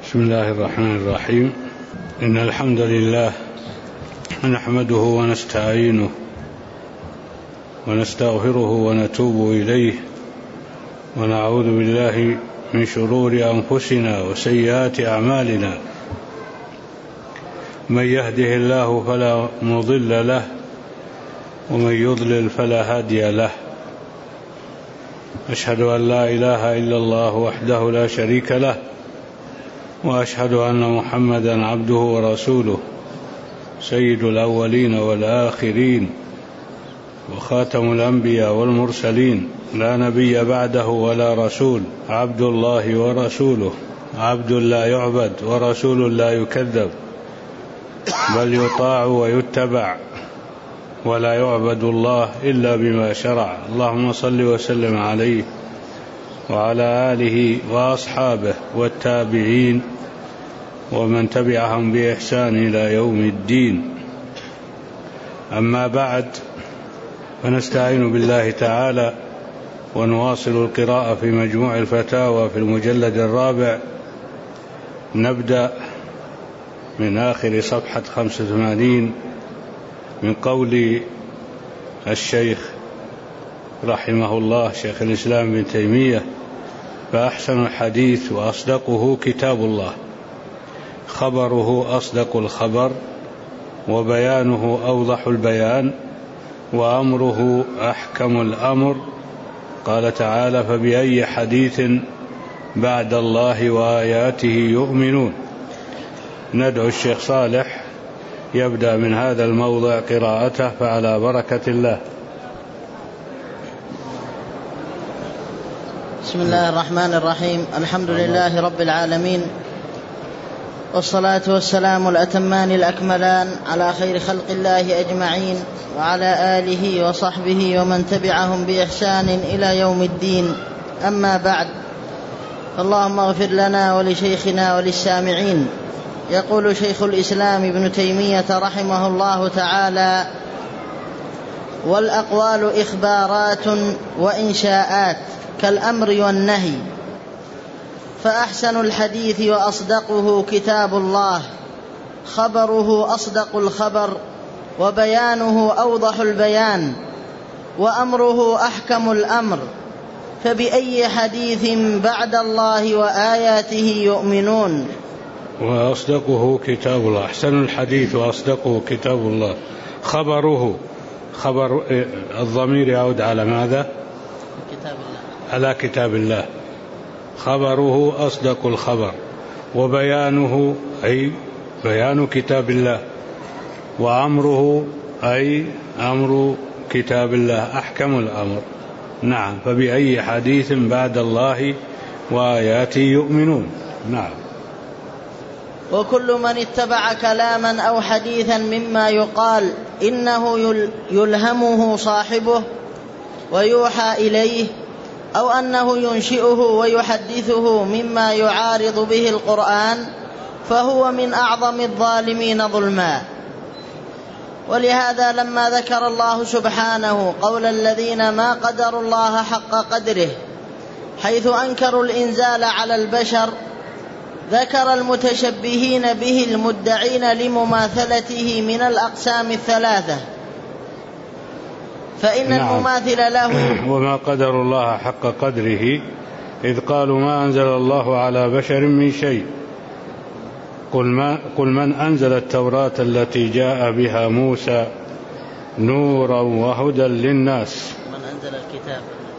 بسم الله الرحمن الرحيم. إن الحمد لله نحمده ونستعينه ونستغفره ونتوب إليه ونعوذ بالله من شرور أنفسنا وسيئات أعمالنا. من يهده الله فلا مضل له ومن يضلل فلا هادي له. أشهد أن لا إله إلا الله وحده لا شريك له وأشهد أن محمدا عبده ورسوله سيد الأولين والآخرين وخاتم الأنبياء والمرسلين لا نبي بعده ولا رسول. عبد الله ورسوله، عبد لا يعبد ورسول لا يكذب، بل يطاع ويتبع ولا يعبد الله إلا بما شرع. اللهم صل وسلم عليه وعلى آله وأصحابه والتابعين ومن تبعهم بإحسان إلى يوم الدين. أما بعد، فنستعين بالله تعالى ونواصل القراءة في مجموع الفتاوى في المجلد الرابع. نبدأ من آخر صفحة 85 من قول الشيخ رحمه الله شيخ الإسلام ابن تيمية: فأحسن الحديث وأصدقه كتاب الله، خبره أصدق الخبر، وبيانه أوضح البيان، وأمره أحكم الأمر. قال تعالى: فبأي حديث بعد الله وآياته يؤمنون. ندعو الشيخ صالح يبدأ من هذا الموضع قراءته، فعلى بركة الله. بسم الله الرحمن الرحيم. الحمد لله رب العالمين، والصلاة والسلام الأتمان الأكملان على خير خلق الله أجمعين، وعلى آله وصحبه ومن تبعهم بإحسان إلى يوم الدين. أما بعد، اللهم اغفر لنا ولشيخنا وللسامعين. يقول شيخ الإسلام ابن تيمية رحمه الله تعالى: والأقوال إخبارات وإنشاءات كالأمر والنهي، فأحسن الحديث وأصدقه كتاب الله، خبره أصدق الخبر، وبيانه أوضح البيان، وأمره أحكم الأمر. فبأي حديث بعد الله وآياته يؤمنون. وأصدقه كتاب الله. أحسن الحديث وأصدقه كتاب الله. خبره، خبر الضمير يعود على ماذا؟ كتاب الله. على كتاب الله. خبره أصدق الخبر، وبيانه أي بيان كتاب الله، وأمره أي أمر كتاب الله أحكم الأمر. نعم. فبأي حديث بعد الله وآياته يؤمنون. نعم. وكل من اتبع كلاما أو حديثا مما يقال إنه يلهمه صاحبه ويوحى إليه، أو أنه ينشئه ويحدثه مما يعارض به القرآن، فهو من أعظم الظالمين ظلما. ولهذا لما ذكر الله سبحانه قول الذين ما قدروا الله حق قدره حيث أنكروا الإنزال على البشر، ذكر المتشبهين به المدعين لمماثلته من الأقسام الثلاثة. فإن المماثل له وما قدر الله حق قدره إذ قالوا ما أنزل الله على بشر من شيء. قل من أنزل التوراة التي جاء بها موسى نورا وهدى للناس. من أنزل الكتاب.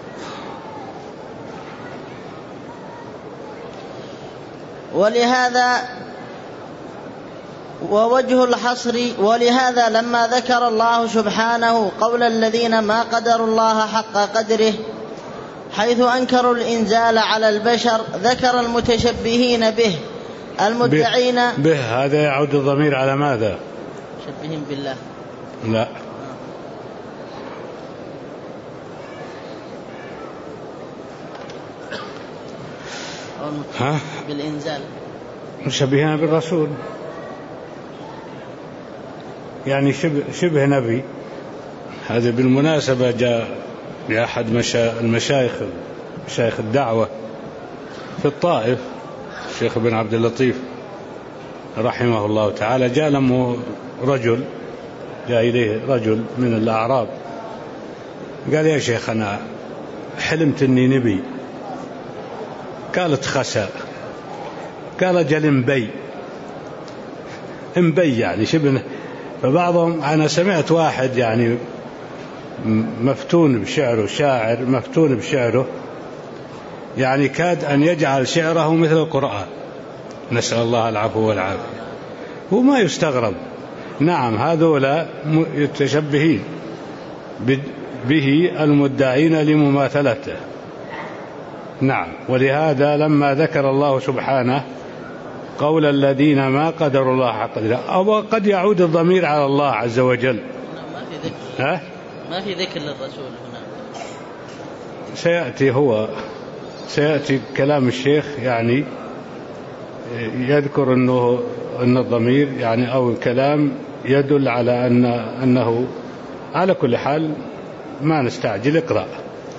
ولهذا ووجه الحصر، ولهذا لما ذكر الله سبحانه قول الذين ما قدروا الله حق قدره حيث أنكروا الإنزال على البشر، ذكر المتشبهين به المدعين به. هذا يعود الضمير على ماذا؟ مشبهين بالله. لا، بالإنزال. مشبهين بالرسول، يعني شبه نبي. هذا بالمناسبة جاء لأحد المشايخ الدعوة في الطائف الشيخ بن عبد اللطيف رحمه الله تعالى، جاء إليه رجل من الأعراب قال: يا شيخ أنا حلمت أني نبي. قالت: خسأ. قال: أجل انبي يعني شبه. فبعضهم، أنا سمعت واحد يعني مفتون بشعره، شاعر مفتون بشعره، يعني كاد أن يجعل شعره مثل القرآن، نسأل الله العفو والعافية. هو ما يستغرب، نعم هذولا يتشبهين به المدعين لمماثلته. نعم، ولهذا لما ذكر الله سبحانه قول الذين ما قدروا الله حق قدره، أو قد يعود الضمير على الله عز وجل. ما في ذكر للرسول هنا. سيأتي كلام الشيخ، يعني يذكر أن الضمير يعني أو الكلام يدل على أنه على كل حال ما نستعجل. اقرأ.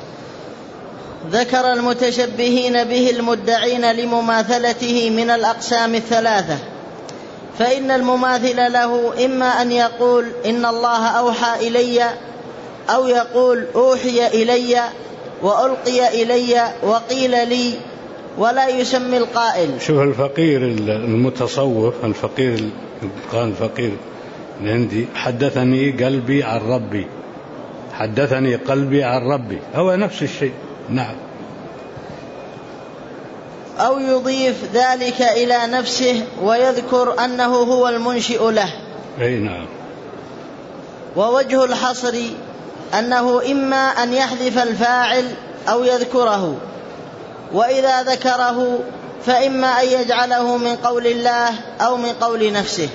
ذكر المتشبهين به المدعين لمماثلته من الأقسام الثلاثة، فإن المماثل له إما أن يقول إن الله أوحى إلي، أو يقول أوحي إلي وألقي إلي وقيل لي، ولا يسمي القائل. شوف الفقير المتصوف، الفقير قال الفقير الهندي: حدثني قلبي عن ربي، حدثني قلبي عن ربي، هو نفس الشيء. نعم. أو يضيف ذلك إلى نفسه ويذكر أنه هو المنشئ له. أي نعم. ووجه الحصر أنه إما أن يحذف الفاعل أو يذكره، وإذا ذكره فإما أن يجعله من قول الله أو من قول نفسه،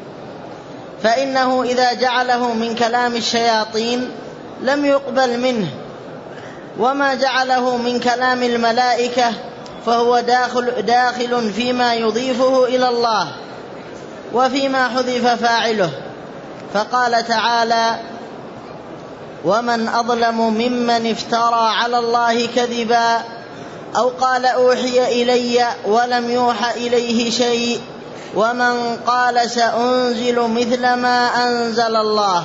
فإنه إذا جعله من كلام الشياطين لم يقبل منه، وما جعله من كلام الملائكة فهو داخل فيما يضيفه إلى الله وفيما حذف فاعله. فقال تعالى: ومن أظلم ممن افترى على الله كذبا أو قال أوحي إلي ولم يوحى إليه شيء ومن قال سأنزل مثل ما أنزل الله.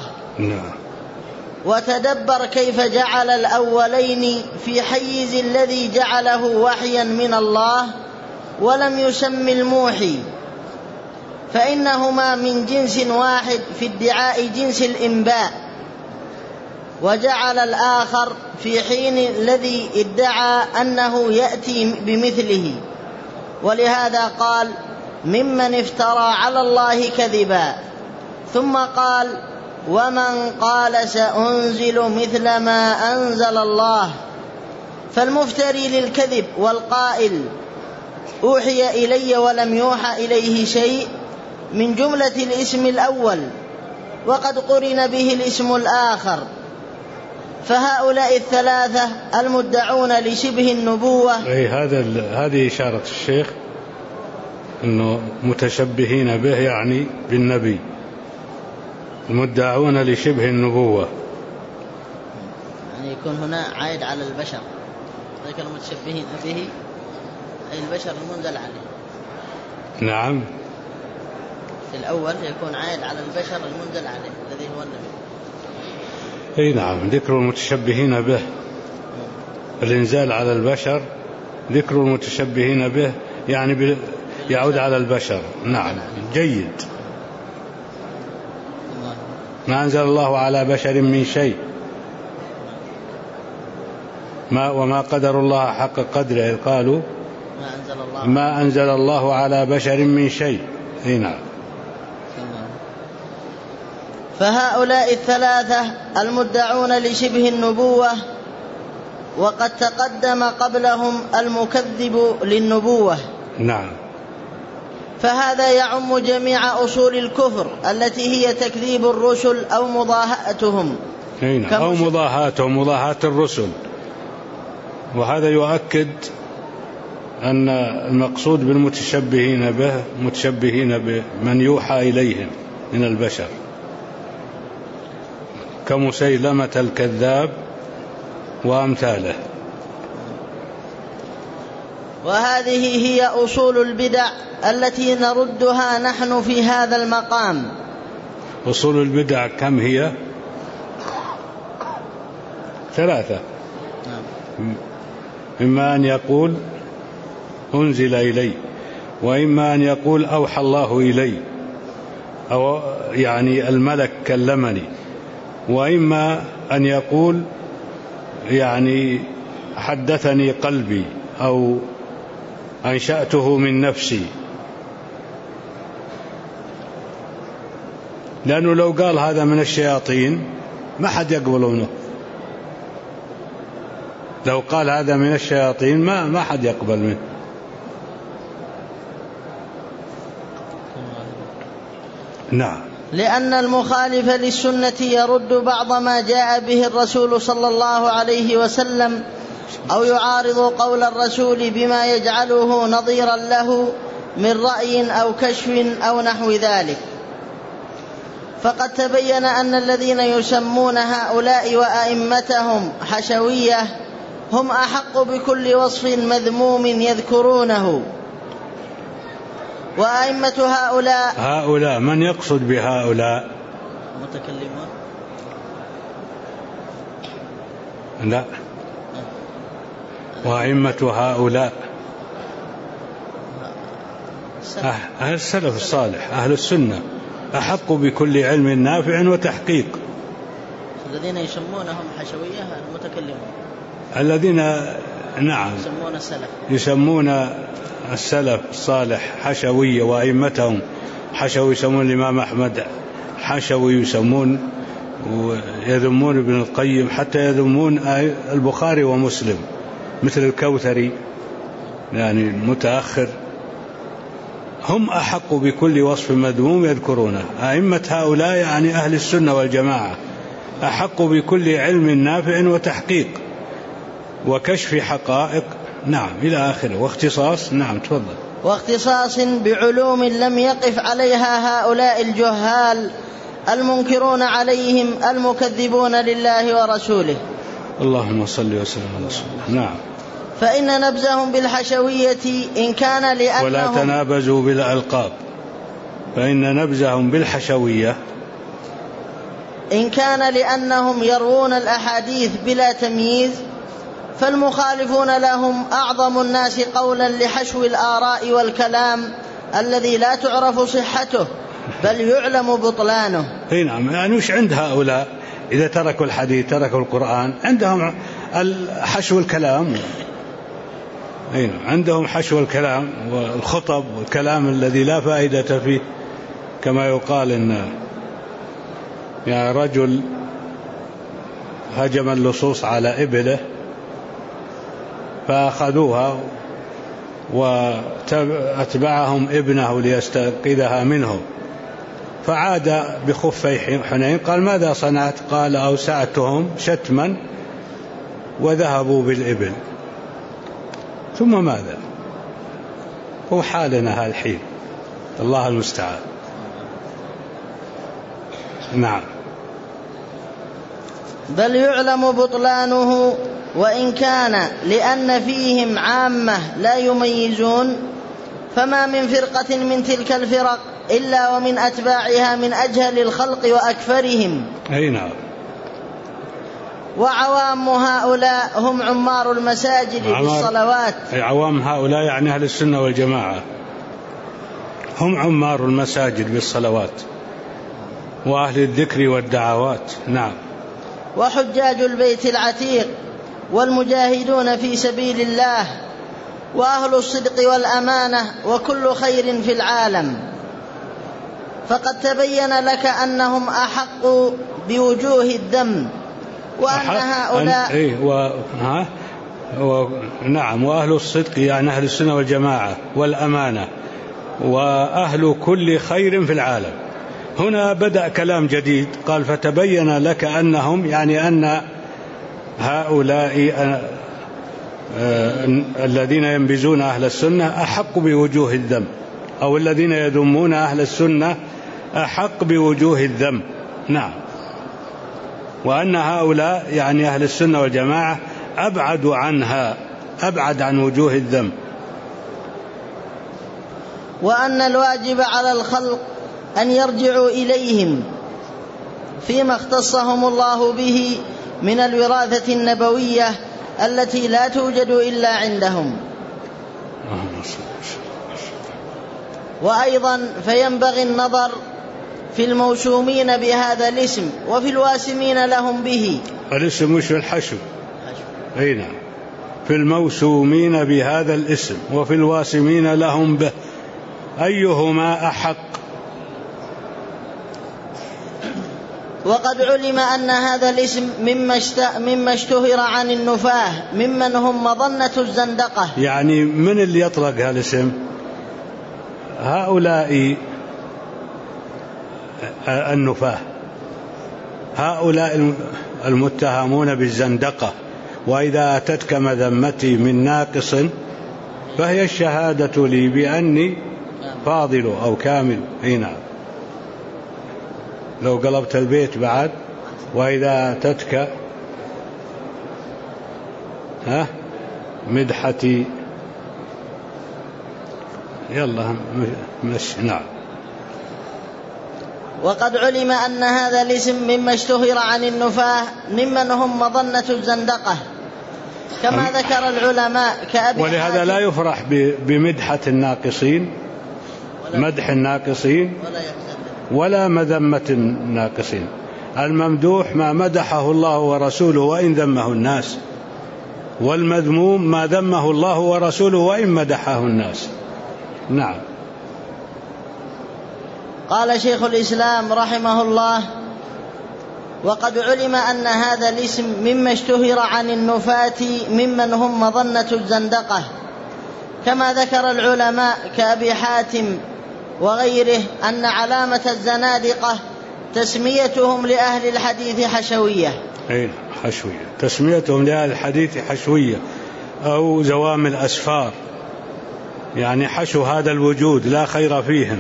وتدبر كيف جعل الأولين في حيز الذي جعله وحيا من الله ولم يسم الموحي، فإنهما من جنس واحد في ادعاء جنس الإنباء، وجعل الآخر في حين الذي ادعى أنه يأتي بمثله، ولهذا قال: ممن افترى على الله كذبا، ثم قال: ومن قال سأنزل مثل ما أنزل الله. فالمفتري للكذب والقائل أوحي إلي ولم يوحى إليه شيء من جملة الاسم الأول، وقد قرن به الاسم الآخر. فهؤلاء الثلاثة المدعون لشبه النبوة، هذه إشارة الشيخ أنه متشبهين به يعني بالنبي، المدعون لشبه النبوة، يعني يكون هنا عائد على البشر. ذلك المتشبهين به أي البشر المنزل عليه. نعم. في الأول يكون عائد على البشر المنزل عليه الذي هو النبي. أي نعم، ذكر المتشبهين به، الإنزال على البشر، ذكر المتشبهين به يعني يعود على البشر. نعم، جيد. ما أنزل الله على بشر من شيء، وما قدر الله حق قدره، قالوا ما أنزل الله على بشر من شيء. نعم. فهؤلاء الثلاثة المدعون لشبه النبوة، وقد تقدم قبلهم المكذب للنبوة. نعم. فهذا يعم جميع أصول الكفر التي هي تكذيب الرسل أو مضاهاتهم، أو مضاهاة الرسل. وهذا يؤكد أن المقصود بالمتشبهين به متشبهين بمن يوحى إليهم من البشر، كمسيلمة الكذاب وأمثاله. وهذه هي أصول البدع التي نردها نحن في هذا المقام. أصول البدع كم هي؟ 3. إما أن يقول أنزل إلي، وإما أن يقول أوحى الله إلي، أو يعني الملك كلمني، وإما أن يقول يعني حدثني قلبي أو أنشأته من نفسي. لأنه لو قال هذا من الشياطين ما حد يقبل منه، لو قال هذا من الشياطين ما حد يقبل منه. نعم. لأن المخالف للسنة يرد بعض ما جاء به الرسول صلى الله عليه وسلم، أو يعارض قول الرسول بما يجعله نظيرا له من رأي أو كشف أو نحو ذلك. فقد تبين أن الذين يسمون هؤلاء وأئمتهم حشوية هم أحق بكل وصف مذموم يذكرونه. وأئمة هؤلاء من يقصد بهؤلاء؟ متكلمون؟ لا، وأئمة هؤلاء أهل السلف الصالح، أهل السنة، أحق بكل علم نافع وتحقيق. الذين يسمونهم حشوية المتكلمون، الذين نعم يسمون السلف الصالح حشوية، وأئمتهم حشوي، يسمون الإمام أحمد حشوي، يسمون ويذمون ابن القيم، حتى يذمون البخاري ومسلم مثل الكوثري يعني المتأخر. هم أحق بكل وصف مذموم يذكرونه. أئمة هؤلاء يعني أهل السنة والجماعة، أحق بكل علم نافع وتحقيق وكشف حقائق، نعم، إلى آخره. واختصاص، نعم تفضل. واختصاص بعلوم لم يقف عليها هؤلاء الجهال المنكرون عليهم المكذبون لله ورسوله. اللهم صل وسلم على رسول الله. نعم. فإن نبزهم بالحشوية إن كان لأنهم، ولا تنابزوا بالألقاب، فإن نبزهم بالحشوية إن كان لأنهم يروون الأحاديث بلا تمييز، فالمخالفون لهم أعظم الناس قولا لحشو الآراء والكلام الذي لا تعرف صحته بل يعلم بطلانه. نعم. يعني وش عند هؤلاء إذا تركوا الحديث تركوا القرآن؟ عندهم حشو الكلام، عندهم حشو الكلام والخطب والكلام الذي لا فائدة فيه. كما يقال إن يعني رجل هجم اللصوص على إبله فأخذوها وأتبعهم ابنه ليستنقذها منه، فعاد بخفي حنين، قال ماذا صنعت؟ قال أوسعتهم شتما وذهبوا بالإبل. ثم ماذا؟ هو حالنا هذا الحين، الله المستعان. نعم. بل يعلم بطلانه، وإن كان لأن فيهم عامة لا يميزون، فما من فرقة من تلك الفرق إلا ومن أتباعها من أجهل الخلق وأكفرهم. أي نعم. وعوام هؤلاء هم عمار المساجد بالصلوات. أي عوام هؤلاء يعني أهل السنة والجماعة، هم عمار المساجد بالصلوات وأهل الذكر والدعوات. نعم. وحجاج البيت العتيق والمجاهدون في سبيل الله وأهل الصدق والأمانة وكل خير في العالم. فقد تبين لك أنهم أحق بوجوه الذم، وأن هؤلاء نعم، وأهل الصدق يعني أهل السنة والجماعة والأمانة وأهل كل خير في العالم. هنا بدأ كلام جديد، قال فتبين لك أنهم يعني أن هؤلاء الذين ينبذون أهل السنة أحق بوجوه الذم، أو الذين يذمون أهل السنة أحق بوجوه الذم. نعم. وأن هؤلاء يعني أهل السنة والجماعة أبعد عنها، أبعد عن وجوه الذم. وأن الواجب على الخلق أن يرجعوا إليهم فيما اختصهم الله به من الوراثة النبوية التي لا توجد إلا عندهم. وأيضا فينبغي النظر في الموسومين بهذا الاسم وفي الواسمين لهم به. الاسم مش الحشو. أي نعم، في الموسومين بهذا الاسم وفي الواسمين لهم به، أيهما أحق؟ وقد علم أن هذا الاسم مما اشتهر عن النفاه ممن هم مظنة الزندقة. يعني من اللي يطلق هالاسم؟ هؤلاء النفاه، هؤلاء المتهمون بالزندقة. وإذا أتتك مذمتي من ناقص فهي الشهادة لي بأني فاضل أو كامل. هنا لو قلبت البيت بعد، وإذا أتتك مدحتي، يلا مش. نعم. وقد علم أن هذا الاسم مما اشتهر عن النفاه ممن هم مظنة الزندقة كما ذكر العلماء كأبي ولهذا لا يفرح بمدحة الناقصين، مدح الناقصين ولا مذمة الناقصين. الممدوح ما مدحه الله ورسوله وإن ذمه الناس، والمذموم ما ذمه الله ورسوله وإن مدحه الناس. نعم. قال شيخ الإسلام رحمه الله: وقد علم أن هذا الاسم مما اشتهر عن النفاة ممن هم مظنة الزندقة كما ذكر العلماء كأبي حاتم وغيره أن علامة الزنادقة تسميتهم لأهل الحديث حشوية. أي حشوية، تسميتهم لأهل الحديث حشوية أو زوام الأسفار، يعني حشو هذا الوجود لا خير فيهم.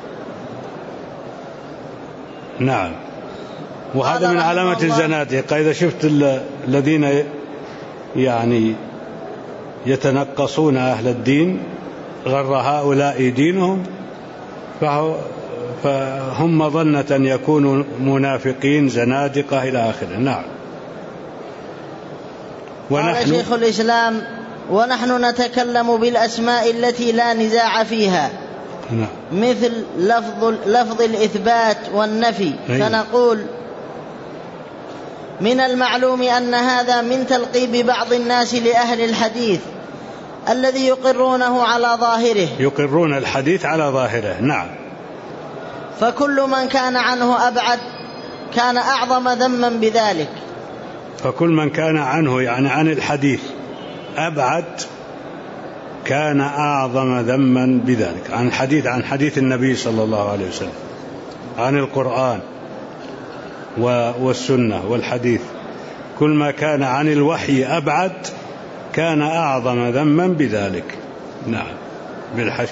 نعم. وهذا من علامة الزنادقة. إذا شفت الذين يعني يتنقصون أهل الدين غر هؤلاء دينهم فهم مظنة أن يكونوا منافقين زنادقة إلى آخره. نعم. قال شيخ الإسلام: ونحن نتكلم بالأسماء التي لا نزاع فيها. نعم. مثل لفظ الإثبات والنفي. فنقول: من المعلوم أن هذا من تلقيب بعض الناس لأهل الحديث الذي يقرونه على ظاهره، يقرون الحديث على ظاهره. نعم. فكل من كان عنه أبعد كان أعظم ذما بذلك. فكل من كان عنه يعني عن الحديث أبعد كان أعظم ذما بذلك. عن الحديث، عن حديث النبي صلى الله عليه وسلم، عن القرآن والسنة والحديث، كل ما كان عن الوحي أبعد كان أعظم ذما بذلك. نعم. بالحشو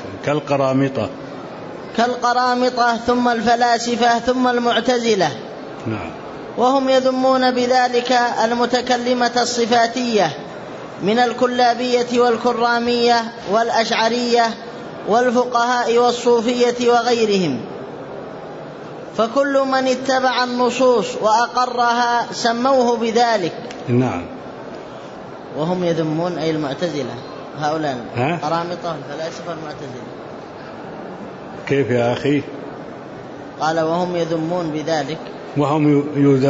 كالقرامطة ثم الفلاسفة ثم المعتزلة. نعم. وهم يذمون بذلك المتكلمة الصفاتية من الكلابية والكرامية والأشعرية والفقهاء والصوفية وغيرهم. فكل من اتبع النصوص وأقرها سموه بذلك. نعم. وهم يذمون أي المعتزلة، هؤلاء القرامطة والفلاسفة والمعتزلة. كيف يا أخي؟ قال: وهم يذمون بذلك. وهم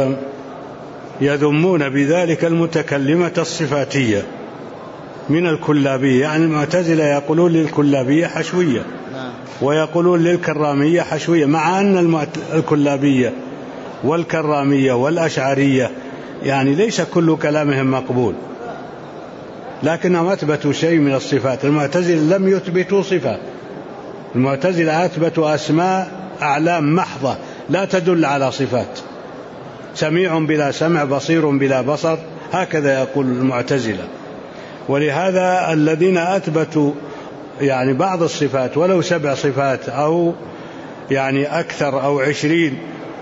يذمون بذلك المتكلمة الصفاتية من الكلابية، يعني المعتزلة يقولون للكلابية حشوية. نعم. ويقولون للكرامية حشوية، مع أن الكلابية والكرامية والأشعرية يعني ليس كل كلامهم مقبول، لكنهم أثبتوا شيء من الصفات. المعتزلة لم يثبتوا صفات، المعتزلة أثبتوا أسماء أعلام محضة لا تدل على صفات، سميع بلا سمع، بصير بلا بصر، هكذا يقول المعتزلة. ولهذا الذين أثبتوا يعني بعض الصفات ولو 7 صفات أو يعني أكثر أو 20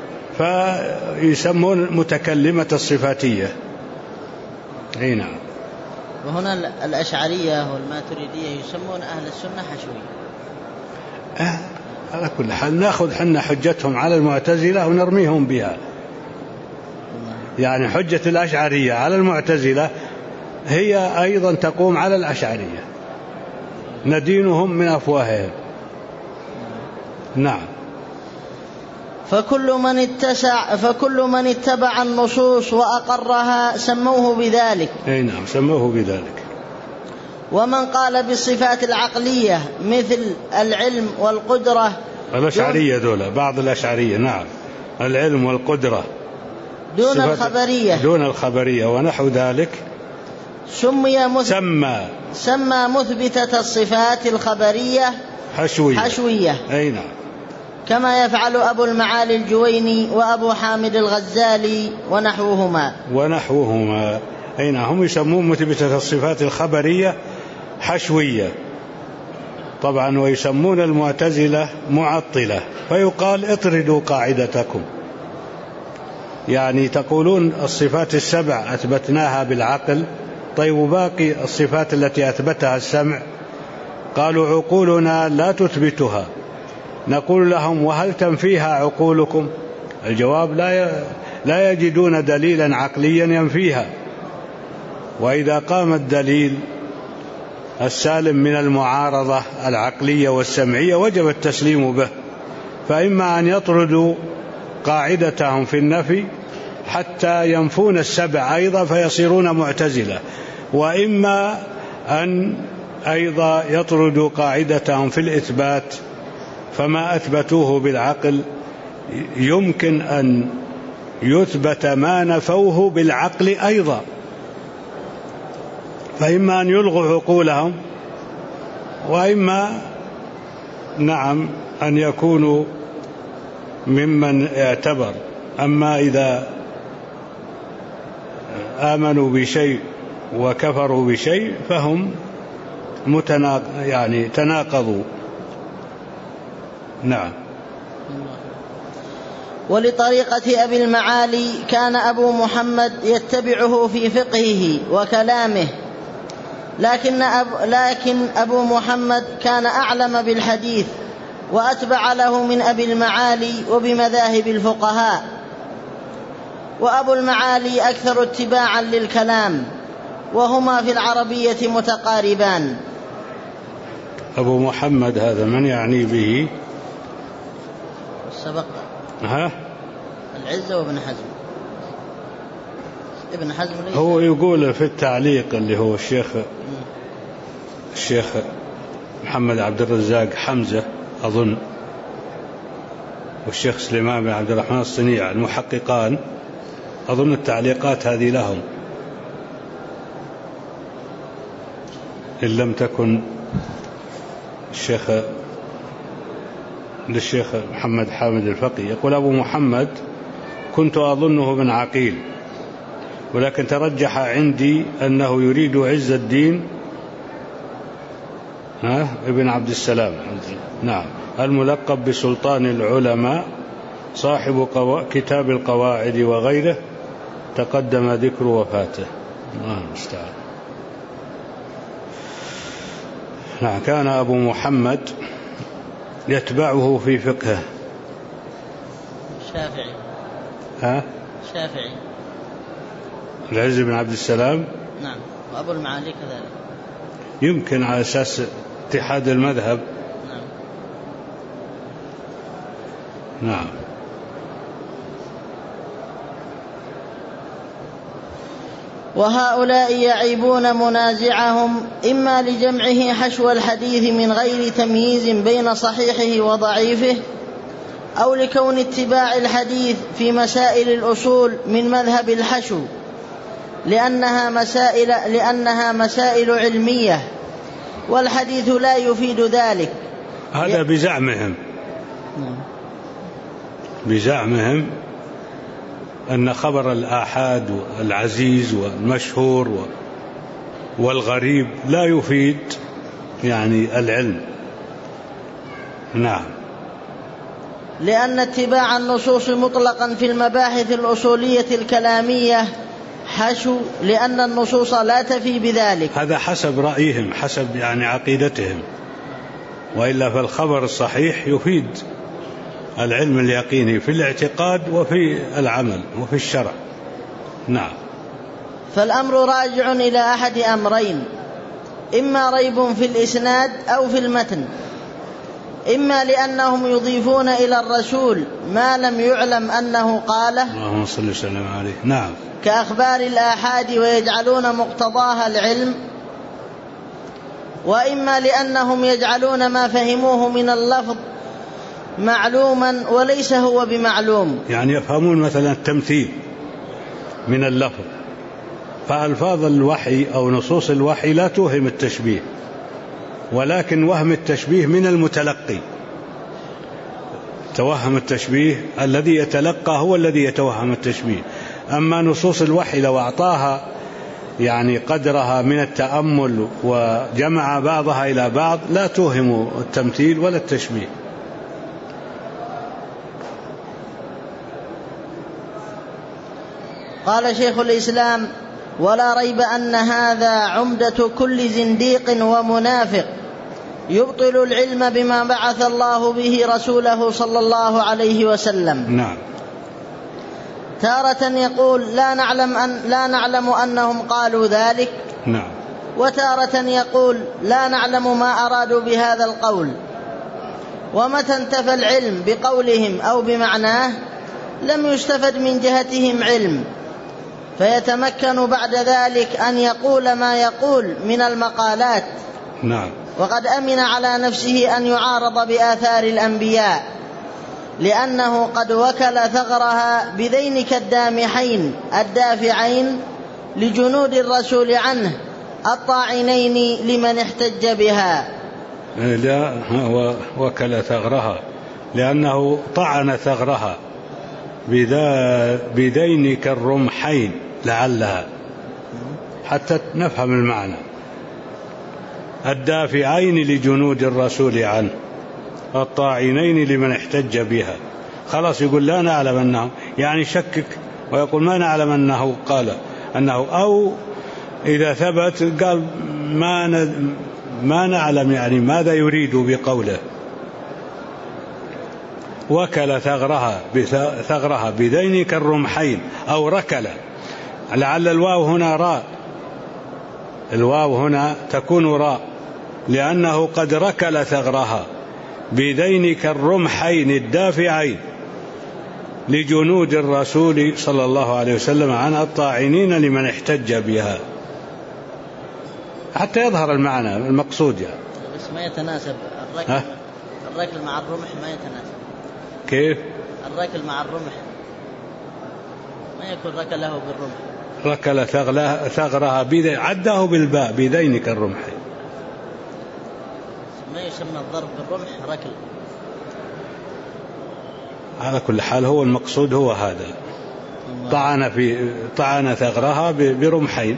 فيسمون متكلمة الصفاتية. أي نعم. وهنا الأشعرية والماتريدية يسمون أهل السنة حشوية. على كل حال نأخذ حنا حجتهم على المعتزلة ونرميهم بها. يعني حجة الأشعرية على المعتزلة هي أيضا تقوم على الأشعرية، ندينهم من أفواههم. نعم. فكل من اتبع النصوص وأقرها سموه بذلك. أي نعم، سموه بذلك. ومن قال بالصفات العقلية مثل العلم والقدرة، الأشعرية دولة، بعض الأشعرية نعم، العلم والقدرة دون الخبرية ونحو ذلك، سمى مثبتة الصفات الخبرية حشوية. أي نعم. كما يفعل أبو المعالي الجويني وأبو حامد الغزالي ونحوهما. أي نعم، هم يسمون مثبتة الصفات الخبرية حشوية طبعا، ويسمون المعتزلة معطلة، فيقال اطردوا قاعدتكم. يعني تقولون الصفات السبع أثبتناها بالعقل، طيب وباقي الصفات التي أثبتها السمع قالوا عقولنا لا تثبتها. نقول لهم وهل تنفيها عقولكم؟ الجواب لا يجدون دليلا عقليا ينفيها. وإذا قام الدليل السالم من المعارضة العقلية والسمعية وجب التسليم به. فإما أن يطردوا قاعدتهم في النفي حتى ينفون السبع أيضا فيصيرون معتزلة، وإما أن أيضا يطردوا قاعدتهم في الإثبات، فما أثبتوه بالعقل يمكن أن يثبت ما نفوه بالعقل أيضا. فإما أن يلغوا عقولهم، وإما نعم أن يكونوا ممن اعتبر. أما إذا آمنوا بشيء وكفروا بشيء فهم تناقضوا. نعم. ولطريقة أبي المعالي كان أبو محمد يتبعه في فقهه وكلامه، لكن أبو محمد كان أعلم بالحديث وأتبع له من أبي المعالي وبمذاهب الفقهاء، وأبو المعالي أكثر اتباعا للكلام، وهما في العربية متقاربان. أبو محمد هذا من يعني به؟ سبق العزة وابن حزم. ابن حزم هو يقول في التعليق اللي هو الشيخ محمد عبد الرزاق حمزة أظن، والشيخ سليمان بن عبد الرحمن الصنيع المحققان، أظن التعليقات هذه لهم إن لم تكن للشيخ محمد حامد الفقي. يقول أبو محمد كنت أظنه بن عقيل، ولكن ترجح عندي أنه يريد عز الدين ابن عبد السلام، نعم، الملقب بسلطان العلماء، صاحب كتاب القواعد وغيره، تقدم ذكر وفاته. الله المستعان. نعم. كان أبو محمد يتبعه في فقهه. الشافعي العز بن عبد السلام. نعم. وأبو المعالي كذلك. يمكن على أساس اتحاد المذهب. نعم. وهؤلاء يعيبون منازعهم إما لجمعه حشو الحديث من غير تمييز بين صحيحه وضعيفه، أو لكون اتباع الحديث في مسائل الأصول من مذهب الحشو، لأنها مسائل علمية والحديث لا يفيد ذلك. هذا بزعمهم أن خبر الآحاد والعزيز والمشهور والغريب لا يفيد العلم. نعم. لأن اتباع النصوص مطلقا في المباحث الأصولية الكلامية حشو، لأن النصوص لا تفي بذلك. هذا حسب رأيهم، حسب عقيدتهم. وإلا فالخبر الصحيح يفيد العلم اليقيني في الاعتقاد وفي العمل وفي الشرع. نعم. فالأمر راجع إلى أحد أمرين: إما ريب في الإسناد أو في المتن، إما لأنهم يضيفون إلى الرسول ما لم يعلم أنه قاله، اللهم صل وسلم عليه، نعم، كأخبار الآحاد ويجعلون مقتضاها العلم، وإما لأنهم يجعلون ما فهموه من اللفظ معلوما وليس هو بمعلوم، يعني يفهمون مثلا التمثيل من اللفظ، فألفاظ الوحي أو نصوص الوحي لا توهم التشبيه، ولكن وهم التشبيه من المتلقي. توهم التشبيه الذي يتلقى هو الذي يتوهم التشبيه. أما نصوص الوحي لو أعطاها يعني قدرها من التأمل وجمع بعضها إلى بعض لا توهم التمثيل ولا التشبيه. قال شيخ الإسلام: ولا ريب أن هذا عمدة كل زنديق ومنافق يبطل العلم بما بعث الله به رسوله صلى الله عليه وسلم. نعم. تارة يقول لا نعلم أنهم قالوا ذلك. نعم. وتارة يقول لا نعلم ما أرادوا بهذا القول. ومتى انتفى العلم بقولهم أو بمعناه لم يستفد من جهتهم علم، فيتمكن بعد ذلك أن يقول ما يقول من المقالات. نعم. وقد أمن على نفسه أن يعارض بآثار الأنبياء، لأنه قد وكل ثغرها بذينك الدامحين الدافعين لجنود الرسول عنه الطاعنين لمن احتج بها. لا، وكل ثغرها لأنه طعن ثغرها بذينك الرمحين لعلها، حتى نفهم المعنى. الدافعين لجنود الرسول عنه الطاعنين لمن احتج بها. خلاص يقول لا نعلم أنه، يعني شكك ويقول ما نعلم أنه قال أنه، أو إذا ثبت قال ما نعلم يعني ماذا يريد بقوله. وكل ثغرها بذينك الرمحين أو ركل، لعل الواو هنا راء، الواو هنا تكون راء، لأنه قد ركل ثغرها بذينك الرمحين الدافعين لجنود الرسول صلى الله عليه وسلم عن الطاعنين لمن احتج بها، حتى يظهر المعنى المقصود يعني. بس ما يتناسب الركل مع الرمح، ما يتناسب. كيف؟ الركل مع الرمح ما يكون ركله بالرمح. ركل ثغرها عده بالباء بذينك الرمح، ما يسمى الضرب بالرمح ركل. على كل حال هو المقصود هو هذا، طعن ثغرها برمحين.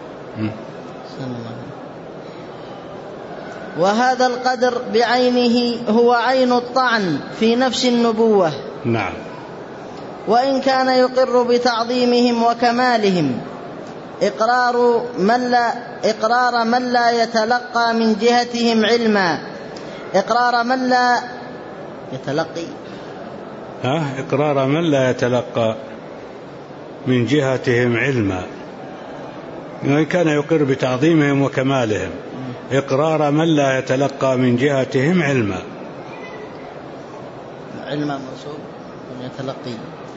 وهذا القدر بعينه هو عين الطعن في نفس النبوة. نعم. وإن كان يقر بتعظيمهم وكمالهم إقرار من لا يتلقى من جهتهم علما، إقرار من لا يتلقي إقرار من لا يتلقى من جهتهم علما. وإن كان يقر بتعظيمهم وكمالهم إقرار من لا يتلقى من جهتهم علما. علما منصوب من يتلقي.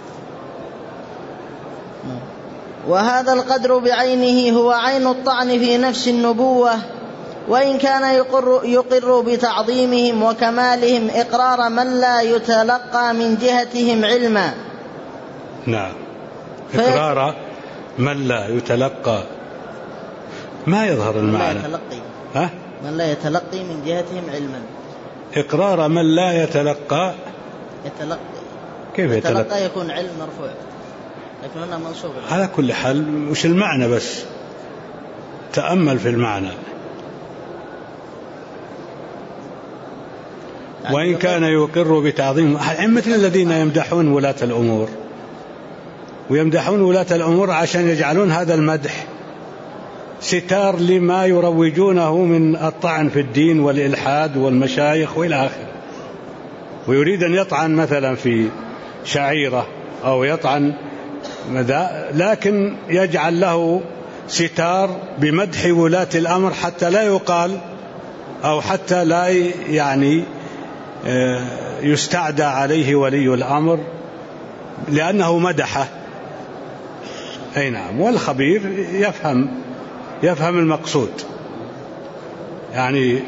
وهذا القدر بعينه هو عين الطعن في نفس النبوة، وإن كان يقر بتعظيمهم وكمالهم إقرار من لا يتلقى من جهتهم علما. نعم. إقرار من لا يتلقى، ما يظهر المعنى. من لا يتلقي من جهتهم علما. إقرار من لا يتلقى. كيف يتلقى؟ يكون علم مرفوع، لكن هنا منصوب. على كل حال وش المعنى؟ بس تأمل في المعنى. وإن كان يقر بتعظيم، مثل الذين يمدحون ولاة الأمور، ويمدحون ولاة الأمور عشان يجعلون هذا المدح ستار لما يروجونه من الطعن في الدين والإلحاد والمشايخ وإلى آخره، ويريد أن يطعن مثلا في شعيرة أو يطعن لكن يجعل له ستار بمدح ولاة الأمر حتى لا يقال أو حتى لا يعني يستعدى عليه ولي الأمر لأنه مدحه. أي نعم. والخبير يفهم المقصود، يعني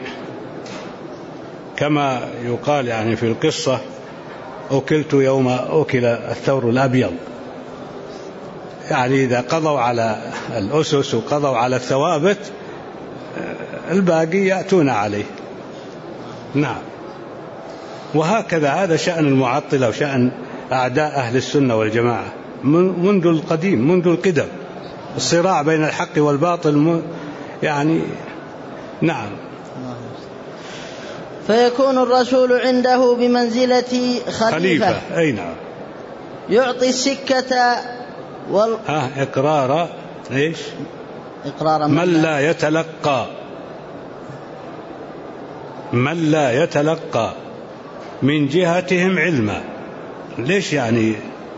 كما يقال يعني في القصة أكلت يوم أكل الثور الأبيض، يعني إذا قضوا على الأسس وقضوا على الثوابت الباقي يأتون عليه. نعم. وهكذا هذا شأن المعطلة وشأن أعداء أهل السنة والجماعة منذ القديم، منذ القدم، الصراع بين الحق والباطل يعني. نعم. فيكون الرسول عنده بمنزلة خليفة. أي نعم. يعطي السكة إقرار إيش؟ إقرار من لا يتلقى من جهتهم علما. ليش يعني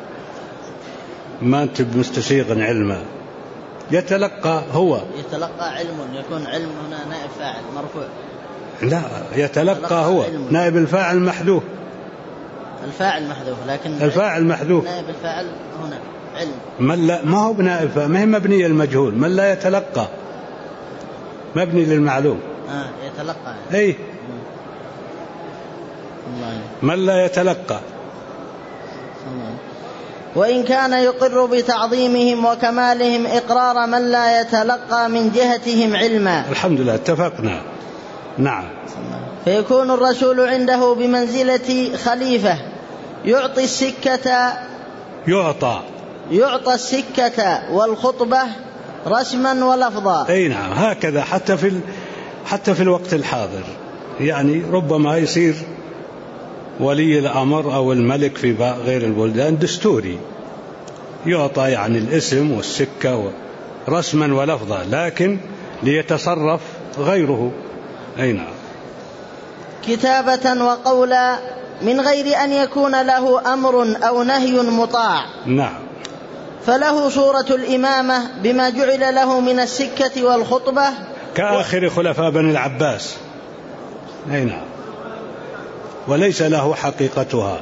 ما أنت مستسيغ علما؟ يتلقى هو يتلقى علم، يكون علم هنا نائب فاعل مرفوع. لا، يتلقى هو علم. نائب الفاعل محذوف، الفاعل محذوف، لكن الفاعل محذوف، نائب الفاعل هنا علم. من لا ما هو بنائب فاعل، ما هي مبنية المجهول. من لا يتلقى مبني للمعلوم. يتلقى أي من لا يتلقى. وإن كان يقر بتعظيمهم وكمالهم إقرار من لا يتلقى من جهتهم علما. الحمد لله اتفقنا. نعم. فيكون الرسول عنده بمنزلة خليفة يعطي السكة، يعطى السكة والخطبة رسما ولفظا. أي نعم. هكذا حتى في الوقت الحاضر، يعني ربما يصير ولي الأمر أو الملك في غير البلدان دستوري يعطى يعني الاسم والسكة رسما ولفظا، لكن ليتصرف غيره. أي نعم. كتابة وقولا من غير أن يكون له أمر أو نهي مطاع. نعم. فله صورة الإمامة بما جعل له من السكة والخطبة كآخر خلفاء بني العباس. أي نعم. وليس له حقيقتها.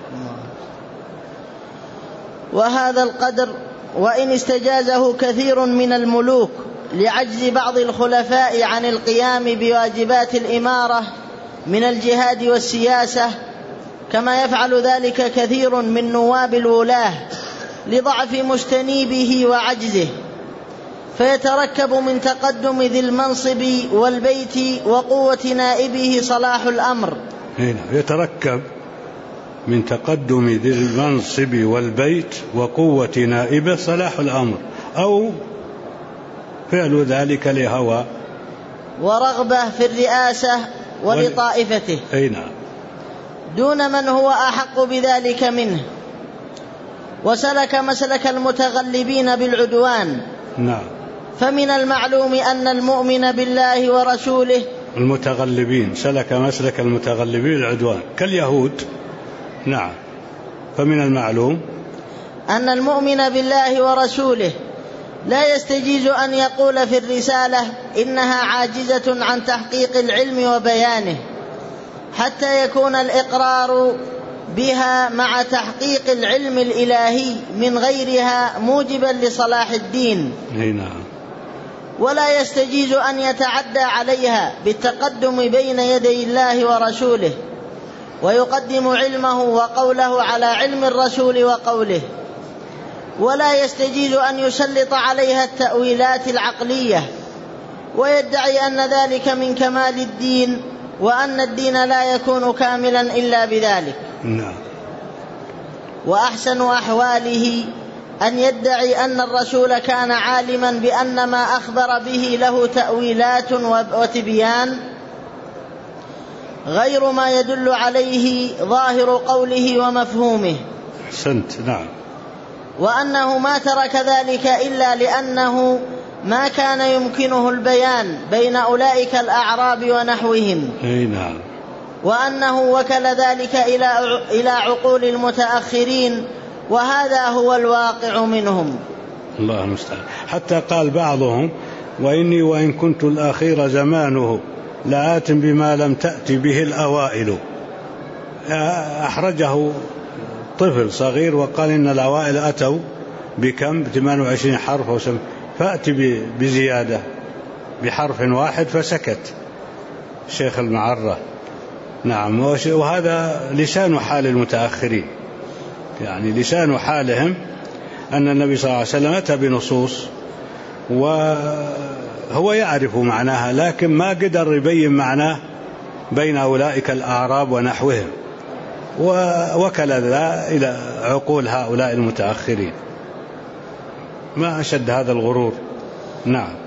وهذا القدر وإن استجازه كثير من الملوك لعجز بعض الخلفاء عن القيام بواجبات الإمارة من الجهاد والسياسة، كما يفعل ذلك كثير من نواب الولاة لضعف مستنيبه وعجزه، فيتركب من تقدم ذي المنصب والبيت وقوة نائبه صلاح الأمر. يتركب من تقدم ذي المنصب والبيت وقوة نائبه صلاح الأمر، أو فعل ذلك لهوى ورغبة في الرئاسة ولطائفته. أي نعم. دون من هو أحق بذلك منه، وسلك مسلك المتغلبين بالعدوان. نعم. فمن المعلوم أن المؤمن بالله ورسوله المتغلبين سلك مسلك المتغلبين بالعدوان كاليهود. نعم. فمن المعلوم أن المؤمن بالله ورسوله لا يستجيز أن يقول في الرسالة إنها عاجزة عن تحقيق العلم وبيانه، حتى يكون الإقرار بها مع تحقيق العلم الإلهي من غيرها موجبا لصلاح الدين. نعم. ولا يستجيز أن يتعدى عليها بالتقدم بين يدي الله ورسوله ويقدم علمه وقوله على علم الرسول وقوله، ولا يستجيز أن يسلط عليها التأويلات العقلية ويدعي أن ذلك من كمال الدين، وأن الدين لا يكون كاملا إلا بذلك. وأحسن أحواله أن يدعي أن الرسول كان عالما بأن ما أخبر به له تأويلات وتبيان غير ما يدل عليه ظاهر قوله ومفهومه. أحسنت. نعم. وأنه ما ترك ذلك إلا لأنه ما كان يمكنه البيان بين أولئك الأعراب ونحوهم. نعم. وأنه وكل ذلك إلى عقول المتأخرين، وهذا هو الواقع منهم. الله المستعان. حتى قال بعضهم: وإني وإن كنت الأخير زمانه لآت بما لم تأت به الأوائل. أحرجه طفل صغير وقال إن الأوائل أتوا بكم 28 حرف فأتي بزيادة بحرف واحد، فسكت شيخ المعرة. نعم. وهذا لسان حال المتأخرين، يعني لسان حالهم أن النبي صلى الله عليه وسلم أتى بنصوص وهو يعرف معناها، لكن ما قدر يبين معناه بين أولئك الأعراب ونحوهم، ووكل ذا إلى عقول هؤلاء المتأخرين. ما أشد هذا الغرور. نعم.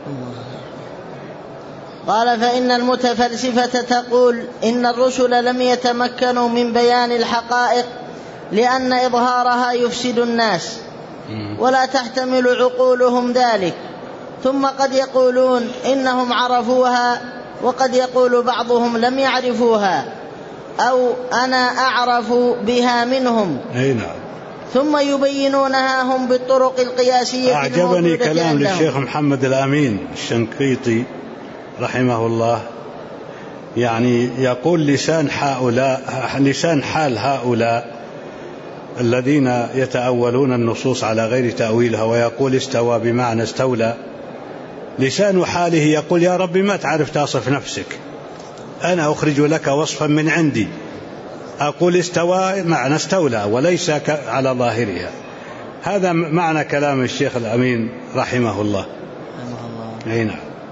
قال: فإن المتفلسفة تقول إن الرسل لم يتمكنوا من بيان الحقائق لأن إظهارها يفسد الناس، ولا تحتمل عقولهم ذلك. ثم قد يقولون إنهم عرفوها، وقد يقول بعضهم لم يعرفوها، أو أنا أعرف بها منهم. نعم. ثم يبينونها هم بالطرق القياسية. أعجبني كلام للشيخ محمد الأمين الشنقيطي رحمه الله، يعني يقول لسان حال هؤلاء الذين يتأولون النصوص على غير تأويلها، ويقول استوى بمعنى استولى. لسان حاله يقول: يا رب ما تعرف تصف نفسك، أنا أخرج لك وصفا من عندي، أقول استوى معنى استولى وليس على ظاهرها. هذا معنى كلام الشيخ الأمين رحمه الله. نعم.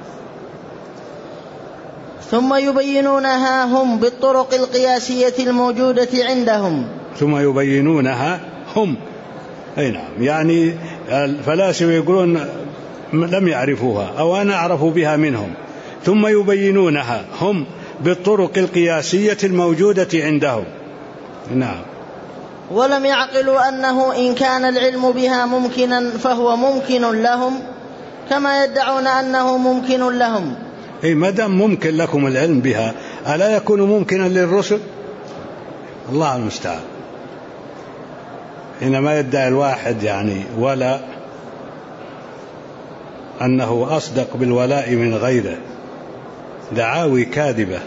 ثم يبينونها هم بالطرق القياسية الموجودة عندهم. ثم يبينونها هم. نعم. يعني الفلاسفة يقولون لم يعرفوها، أو أنا أعرف بها منهم. ثم يبينونها هم بالطرق القياسية الموجودة عندهم. نعم. ولم يعقلوا أنه إن كان العلم بها ممكنا فهو ممكن لهم، كما يدعون أنه ممكن لهم. ما دام ممكن لكم العلم بها، ألا يكون ممكنا للرسل؟ الله المستعان. حينما يدعي الواحد يعني ولا أنه أصدق بالولاء من غيره، دعاوي كاذبة.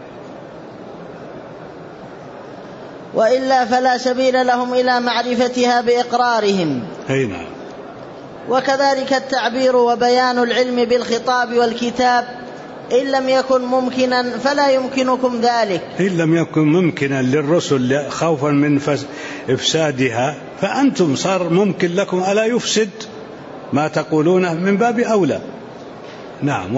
وإلا فلا سبيل لهم إلى معرفتها بإقرارهم. نعم. وكذلك التعبير وبيان العلم بالخطاب والكتاب، إن لم يكن ممكنا فلا يمكنكم ذلك. إن لم يكن ممكنا للرسل خوفا من إفسادها، فأنتم صار ممكن لكم ألا يفسد ما تقولونه من باب أولى. نعم.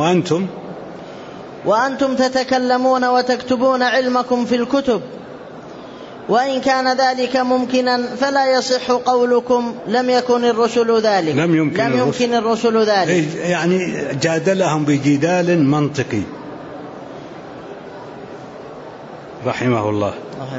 وأنتم تتكلمون وتكتبون علمكم في الكتب، وإن كان ذلك ممكنا فلا يصح قولكم لم يكن الرسل ذلك. لم يمكن الرسل ذلك. يعني جادلهم بجدال منطقي رحمه الله.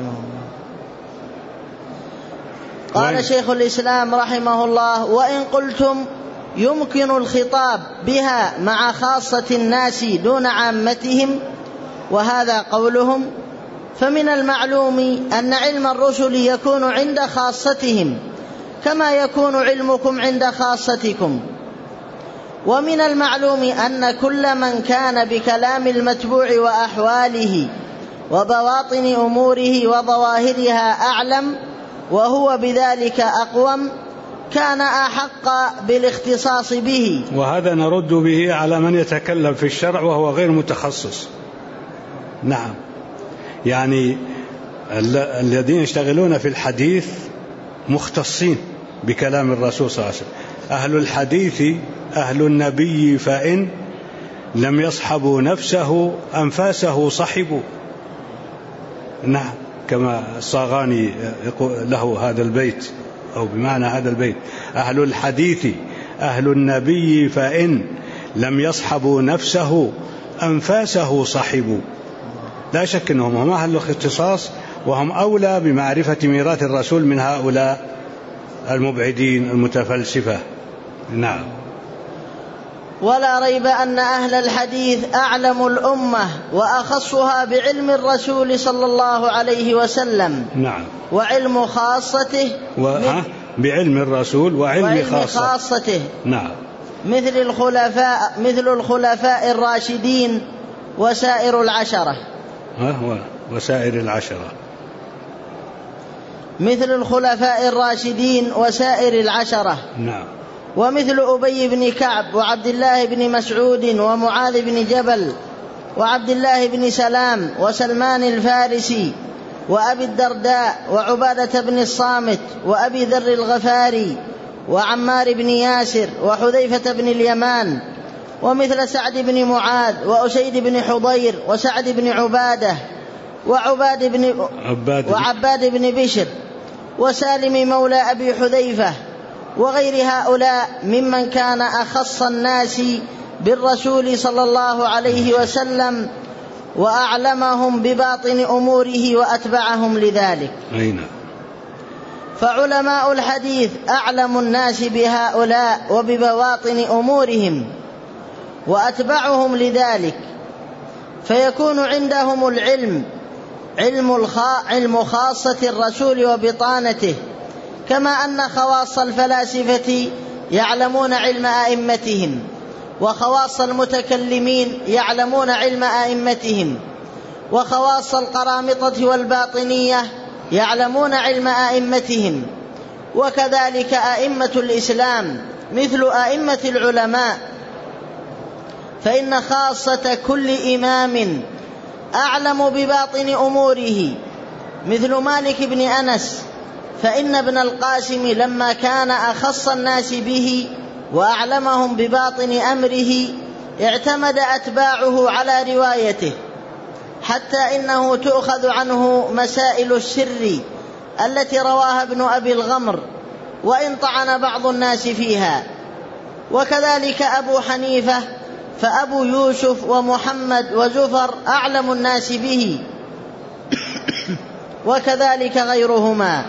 قال شيخ الإسلام رحمه الله: وإن قلتم يمكن الخطاب بها مع خاصة الناس دون عامتهم، وهذا قولهم، فمن المعلوم أن علم الرسل يكون عند خاصتهم كما يكون علمكم عند خاصتكم. ومن المعلوم أن كل من كان بكلام المتبوع وأحواله وبواطن أموره وظواهرها أعلم وهو بذلك أقوم كان أحق بالاختصاص به. وهذا نرد به على من يتكلم في الشرع وهو غير متخصص. نعم. يعني الذين يشتغلون في الحديث مختصين بكلام الرسول صلى الله عليه وسلم. أهل الحديث أهل النبي، فإن لم يصحبوا نفسه أنفاسه صحبوا. نعم. كما الصاغاني له هذا البيت، أو بمعنى هذا البيت: أهل الحديث أهل النبي، فإن لم يصحبوا نفسه أنفاسه صحبوا. لا شك أنهم هم أهل الاختصاص، وهم أولى بمعرفة ميراث الرسول من هؤلاء المبعدين المتفلسفة. نعم. ولا ريب أن أهل الحديث أعلم الأمة وأخصها بعلم الرسول صلى الله عليه وسلم. نعم. وعلم خاصته بعلم الرسول وعلم خاصته. نعم. مثل الخلفاء الراشدين وسائر العشرة. وسائر العشرة. مثل الخلفاء الراشدين وسائر العشرة. نعم. ومثل أبي بن كعب وعبد الله بن مسعود ومعاذ بن جبل وعبد الله بن سلام وسلمان الفارسي وأبي الدرداء وعبادة بن الصامت وأبي ذر الغفاري وعمار بن ياسر وحذيفة بن اليمان، ومثل سعد بن معاذ وأسيد بن حضير وسعد بن عبادة وعباد بن بشر وسالم مولى أبي حذيفة وغير هؤلاء ممن كان أخص الناس بالرسول صلى الله عليه وسلم وأعلمهم بباطن أموره وأتبعهم لذلك. فعلماء الحديث أعلم الناس بهؤلاء وببواطن أمورهم وأتبعهم لذلك، فيكون عندهم العلم علم خاصة الرسول وبطانته، كما أن خواص الفلاسفة يعلمون علم أئمتهم، وخواص المتكلمين يعلمون علم أئمتهم، وخواص القرامطة والباطنية يعلمون علم أئمتهم، وكذلك أئمة الإسلام مثل أئمة العلماء. فإن خاصة كل إمام أعلم بباطن أموره، مثل مالك بن أنس، فإن ابن القاسم لما كان أخص الناس به وأعلمهم بباطن أمره اعتمد أتباعه على روايته، حتى إنه تؤخذ عنه مسائل السر التي رواها ابن أبي الغمر، وإن طعن بعض الناس فيها. وكذلك أبو حنيفة، فأبو يوسف ومحمد وزفر أعلم الناس به، وكذلك غيرهما.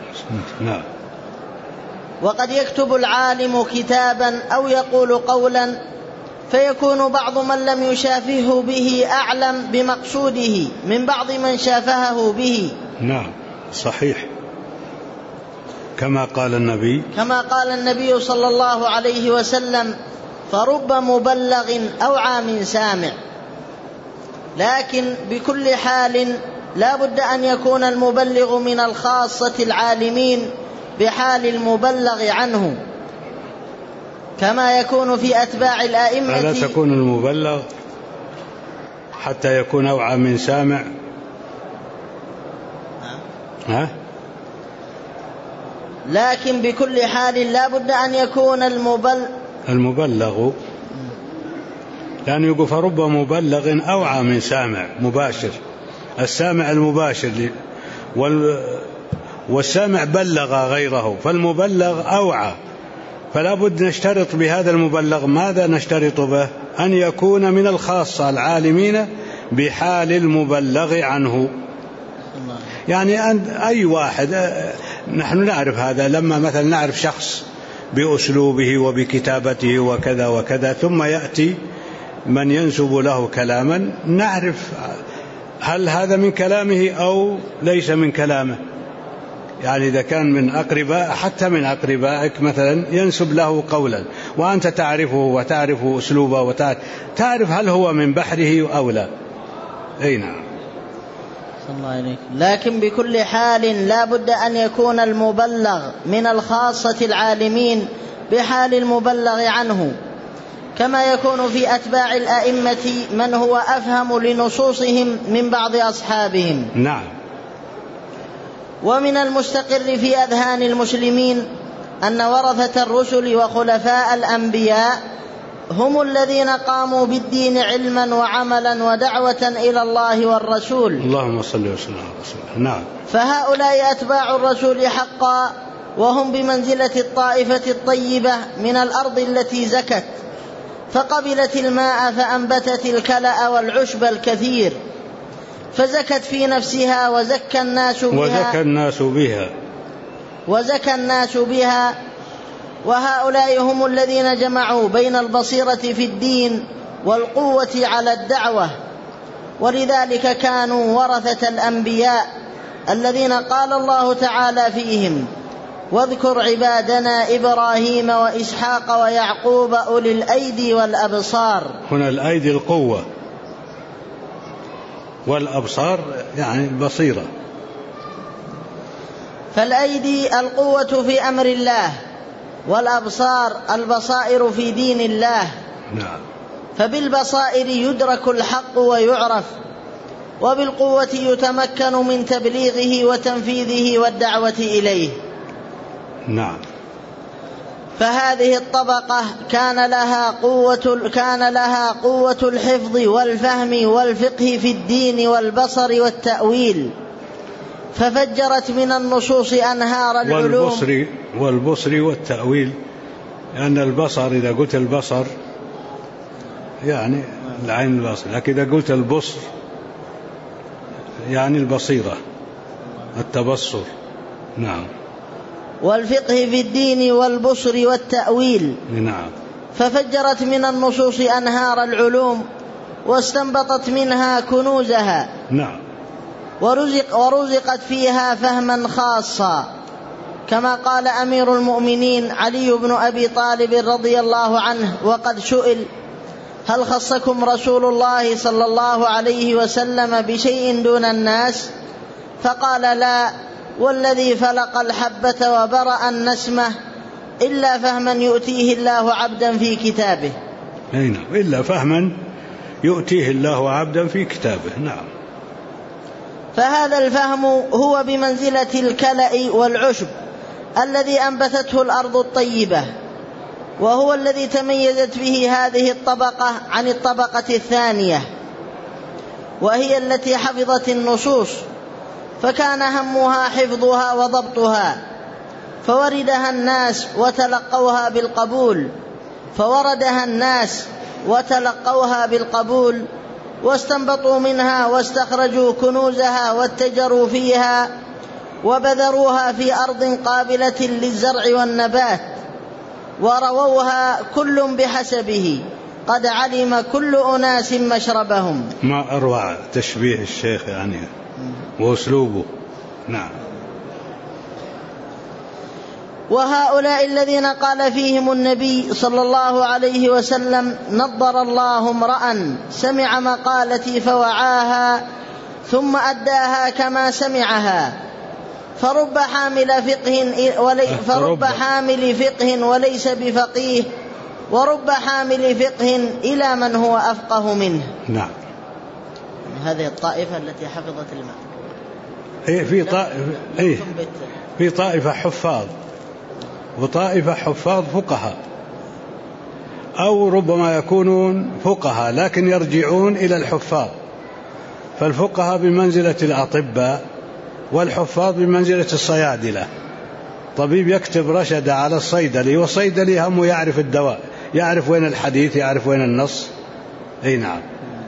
وقد يكتب العالم كتابا أو يقول قولا فيكون بعض من لم يشافهه به أعلم بمقصوده من بعض من شافهه به. نعم صحيح، كما قال النبي صلى الله عليه وسلم: فرب مبلغ أوعى من سامع. لكن بكل حال لا بد أن يكون المبلغ من الخاصة العالمين بحال المبلغ عنه، كما يكون في أتباع الآئمة. ألا تكون المبلغ حتى يكون أوعى من سامع؟ لكن بكل حال لا بد أن يكون المبلغ، لأنه يقول فرب مبلغ أوعى من سامع مباشر، السامع المباشر، والسامع بلغ غيره، فالمبلغ أوعى. فلا بد نشترط بهذا المبلغ، ماذا نشترط به؟ أن يكون من الخاصة العالمين بحال المبلغ عنه. يعني أي واحد، نحن نعرف هذا لما مثلا نعرف شخص بأسلوبه وبكتابته وكذا وكذا، ثم يأتي من ينسب له كلاما، نعرف هل هذا من كلامه أو ليس من كلامه. يعني إذا كان من أقرباء، حتى من أقربائك مثلا ينسب له قولا وأنت تعرفه وتعرف أسلوبه وتعرف هل هو من بحره أو لا. أي نعم. لكن بكل حال لا بد أن يكون المبلغ من الخاصة العالمين بحال المبلغ عنه، كما يكون في أتباع الأئمة من هو أفهم لنصوصهم من بعض أصحابهم. نعم. ومن المستقر في أذهان المسلمين أن ورثة الرسل وخلفاء الأنبياء هم الذين قاموا بالدين علما وعملا ودعوة إلى الله والرسول. اللهم صل وسلم على رسوله. نعم. فهؤلاء أتباع الرسول حقا، وهم بمنزلة الطائفة الطيبة من الأرض التي زكت فقبلت الماء فأنبتت الكلأ والعشب الكثير، فزكت في نفسها وزكى الناس بها وهؤلاء هم الذين جمعوا بين البصيرة في الدين والقوة على الدعوة، ولذلك كانوا ورثة الأنبياء الذين قال الله تعالى فيهم: واذكر عبادنا إبراهيم وإسحاق ويعقوب أولي الأيدي والأبصار. هنا الأيدي القوة، والأبصار يعني البصيرة. فالأيدي القوة في أمر الله، والأبصار البصائر في دين الله. نعم. فبالبصائر يدرك الحق ويعرف، وبالقوة يتمكن من تبليغه وتنفيذه والدعوة إليه. نعم. فهذه الطبقة كان لها قوة الحفظ والفهم والفقه في الدين والبصر والتأويل، ففجرت من النصوص أنهار العلوم. والبصر والتأويل، لأن البصر إذا قلت البصر يعني العين البصر، لكن إذا قلت البصر يعني البصيرة، التبصر. نعم. والفقه في الدين والبصر والتأويل. نعم. ففجرت من النصوص أنهار العلوم، واستنبطت منها كنوزها. نعم. ورزقت فيها فهما خاصا، كما قال أمير المؤمنين علي بن أبي طالب رضي الله عنه وقد سئل: هل خصكم رسول الله صلى الله عليه وسلم بشيء دون الناس؟ فقال: لا، والذي فلق الحبة وبرأ النسمة إلا فهما يؤتيه الله عبدا في كتابه. نعم، إلا فهما يؤتيه الله عبدا في كتابه. نعم. فهذا الفهم هو بمنزلة الكلأ والعشب الذي أنبتته الأرض الطيبة، وهو الذي تميزت به هذه الطبقة عن الطبقة الثانية، وهي التي حفظت النصوص، فكان همها حفظها وضبطها، فوردها الناس وتلقوها بالقبول، واستنبطوا منها واستخرجوا كنوزها واتجروا فيها، وبذروها في أرض قابلة للزرع والنبات، ورووها كل بحسبه، قد علم كل أناس مشربهم. ما أروع تشبيه الشيخ يعني وأسلوبه. نعم. وهؤلاء الذين قال فيهم النبي صلى الله عليه وسلم: نضر الله امرأ سمع مقالتي فوعاها ثم أداها كما سمعها، فرب حامل فقه وليس بفقيه، ورب حامل فقه إلى من هو أفقه منه. نعم. هذه الطائفة التي حفظت الماء. في طائفة حفاظ، وطائفة حفاظ فقهاء، أو ربما يكونون فقهاء لكن يرجعون إلى الحفاظ. فالفقهاء بمنزلة الأطباء، والحفاظ بمنزلة الصيادلة. طبيب يكتب رشد على الصيدلي، والصيدلي هم يعرف الدواء، يعرف وين الحديث، يعرف وين النص. أي نعم.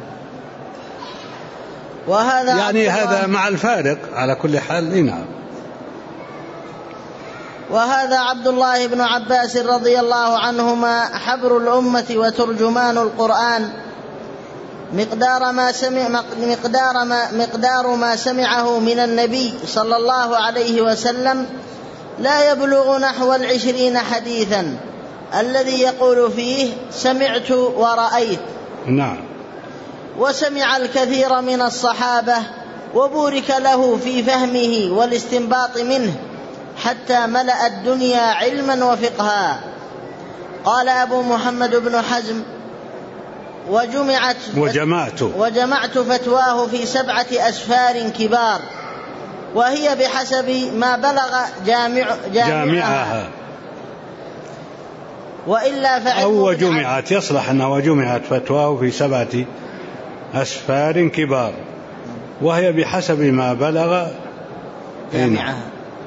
وهذا يعني هذا مع الفارق على كل حال. أي نعم. وهذا عبد الله بن عباس رضي الله عنهما حبر الأمة وترجمان القرآن، مقدار ما سمعه من النبي صلى الله عليه وسلم لا يبلغ نحو 20 حديثا، الذي يقول فيه: سمعت ورأيت. نعم. وسمع الكثير من الصحابة، وبورك له في فهمه والاستنباط منه، حتى ملأ الدنيا علما وفقها. قال أبو محمد بن حزم: وجمعت فتواه في 7 أسفار كبار، وهي بحسب ما بلغ جامعها. وإلا أو جمعت، يصلح أنه وجمعت فتواه في 7 أسفار كبار، وهي بحسب ما بلغ جامعها.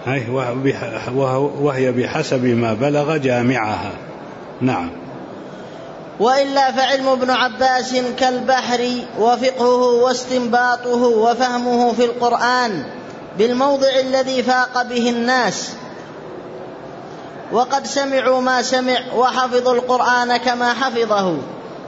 وهي بحسب ما بلغ جامعها. نعم. وإلا فعلم ابن عباس كالبحر، وفقهه واستنباطه وفهمه في القرآن بالموضع الذي فاق به الناس. وقد سمعوا ما سمع وحفظوا القرآن كما حفظه،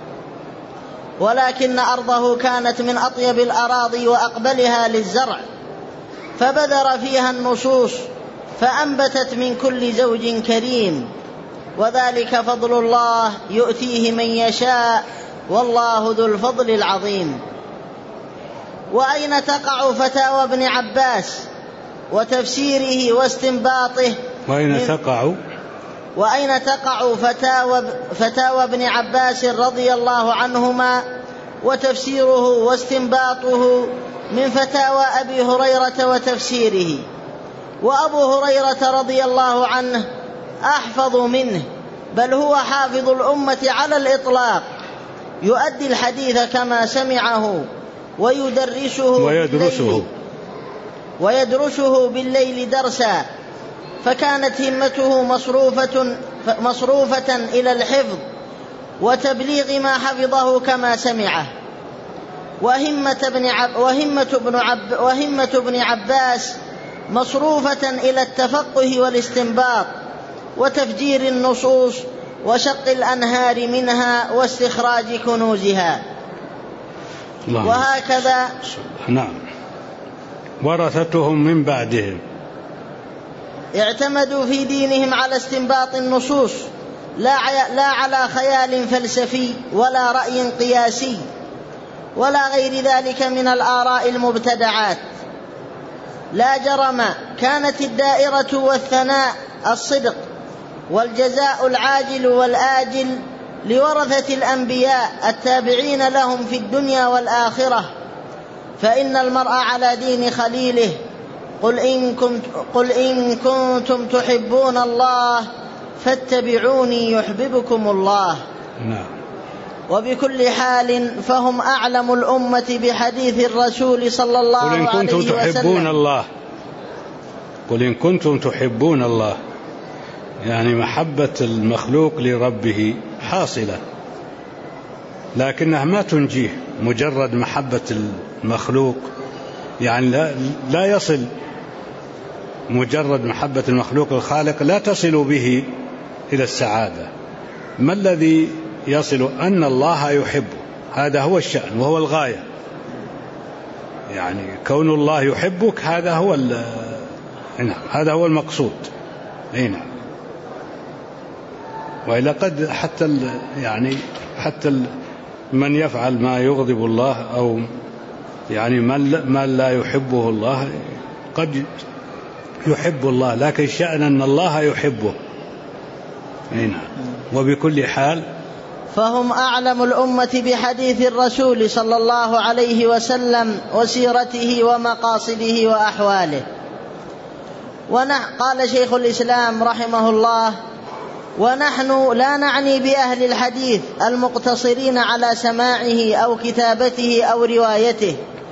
ولكن أرضه كانت من أطيب الأراضي وأقبلها للزرع، فبذر فيها النصوص فأنبتت من كل زوج كريم، وذلك فضل الله يؤتيه من يشاء والله ذو الفضل العظيم. وأين تقع فتاوى ابن عباس وتفسيره واستنباطه؟ وأين تقع فتاوى ابن عباس رضي الله عنهما وتفسيره واستنباطه من فتاوى أبي هريرة وتفسيره؟ وأبو هريرة رضي الله عنه أحفظ منه، بل هو حافظ الأمة على الإطلاق، يؤدي الحديث كما سمعه ويدرسه بالليل درسا، فكانت همته مصروفة إلى الحفظ وتبليغ ما حفظه كما سمعه. وهمة ابن عباس مصروفة إلى التفقه والاستنباط وتفجير النصوص وشق الأنهار منها واستخراج كنوزها. وهكذا ورثتهم من بعدهم اعتمدوا في دينهم على استنباط النصوص، لا على خيال فلسفي ولا رأي قياسي ولا غير ذلك من الآراء المبتدعات. لا جرم كانت الدائرة والثناء الصدق والجزاء العاجل والآجل لورثة الأنبياء التابعين لهم في الدنيا والآخرة، فإن المرء على دين خليله. قل إن كنتم تحبون الله فاتبعوني يحببكم الله. وبكل حال فهم أعلم الأمة بحديث الرسول صلى الله عليه وسلم. قل إن كنتم تحبون الله، يعني محبة المخلوق لربه حاصلة، لكنها ما تنجيه. مجرد محبة المخلوق يعني لا يصل، مجرد محبة المخلوق الخالق لا تصل به إلى السعادة. ما الذي يصل؟ أن الله يحبه، هذا هو الشأن وهو الغاية. يعني كون الله يحبك هذا هو المقصود. نعم. وإلا قد حتى من يفعل ما يغضب الله أو يعني من لا يحبه الله قد يحب الله، لكن الشأن أن الله يحبه. نعم. وبكل حال فهم أعلم الأمة بحديث الرسول صلى الله عليه وسلم وسيرته ومقاصده وأحواله. قال شيخ الإسلام رحمه الله: ونحن لا نعني بأهل الحديث المقتصرين على سماعه أو كتابته أو روايته،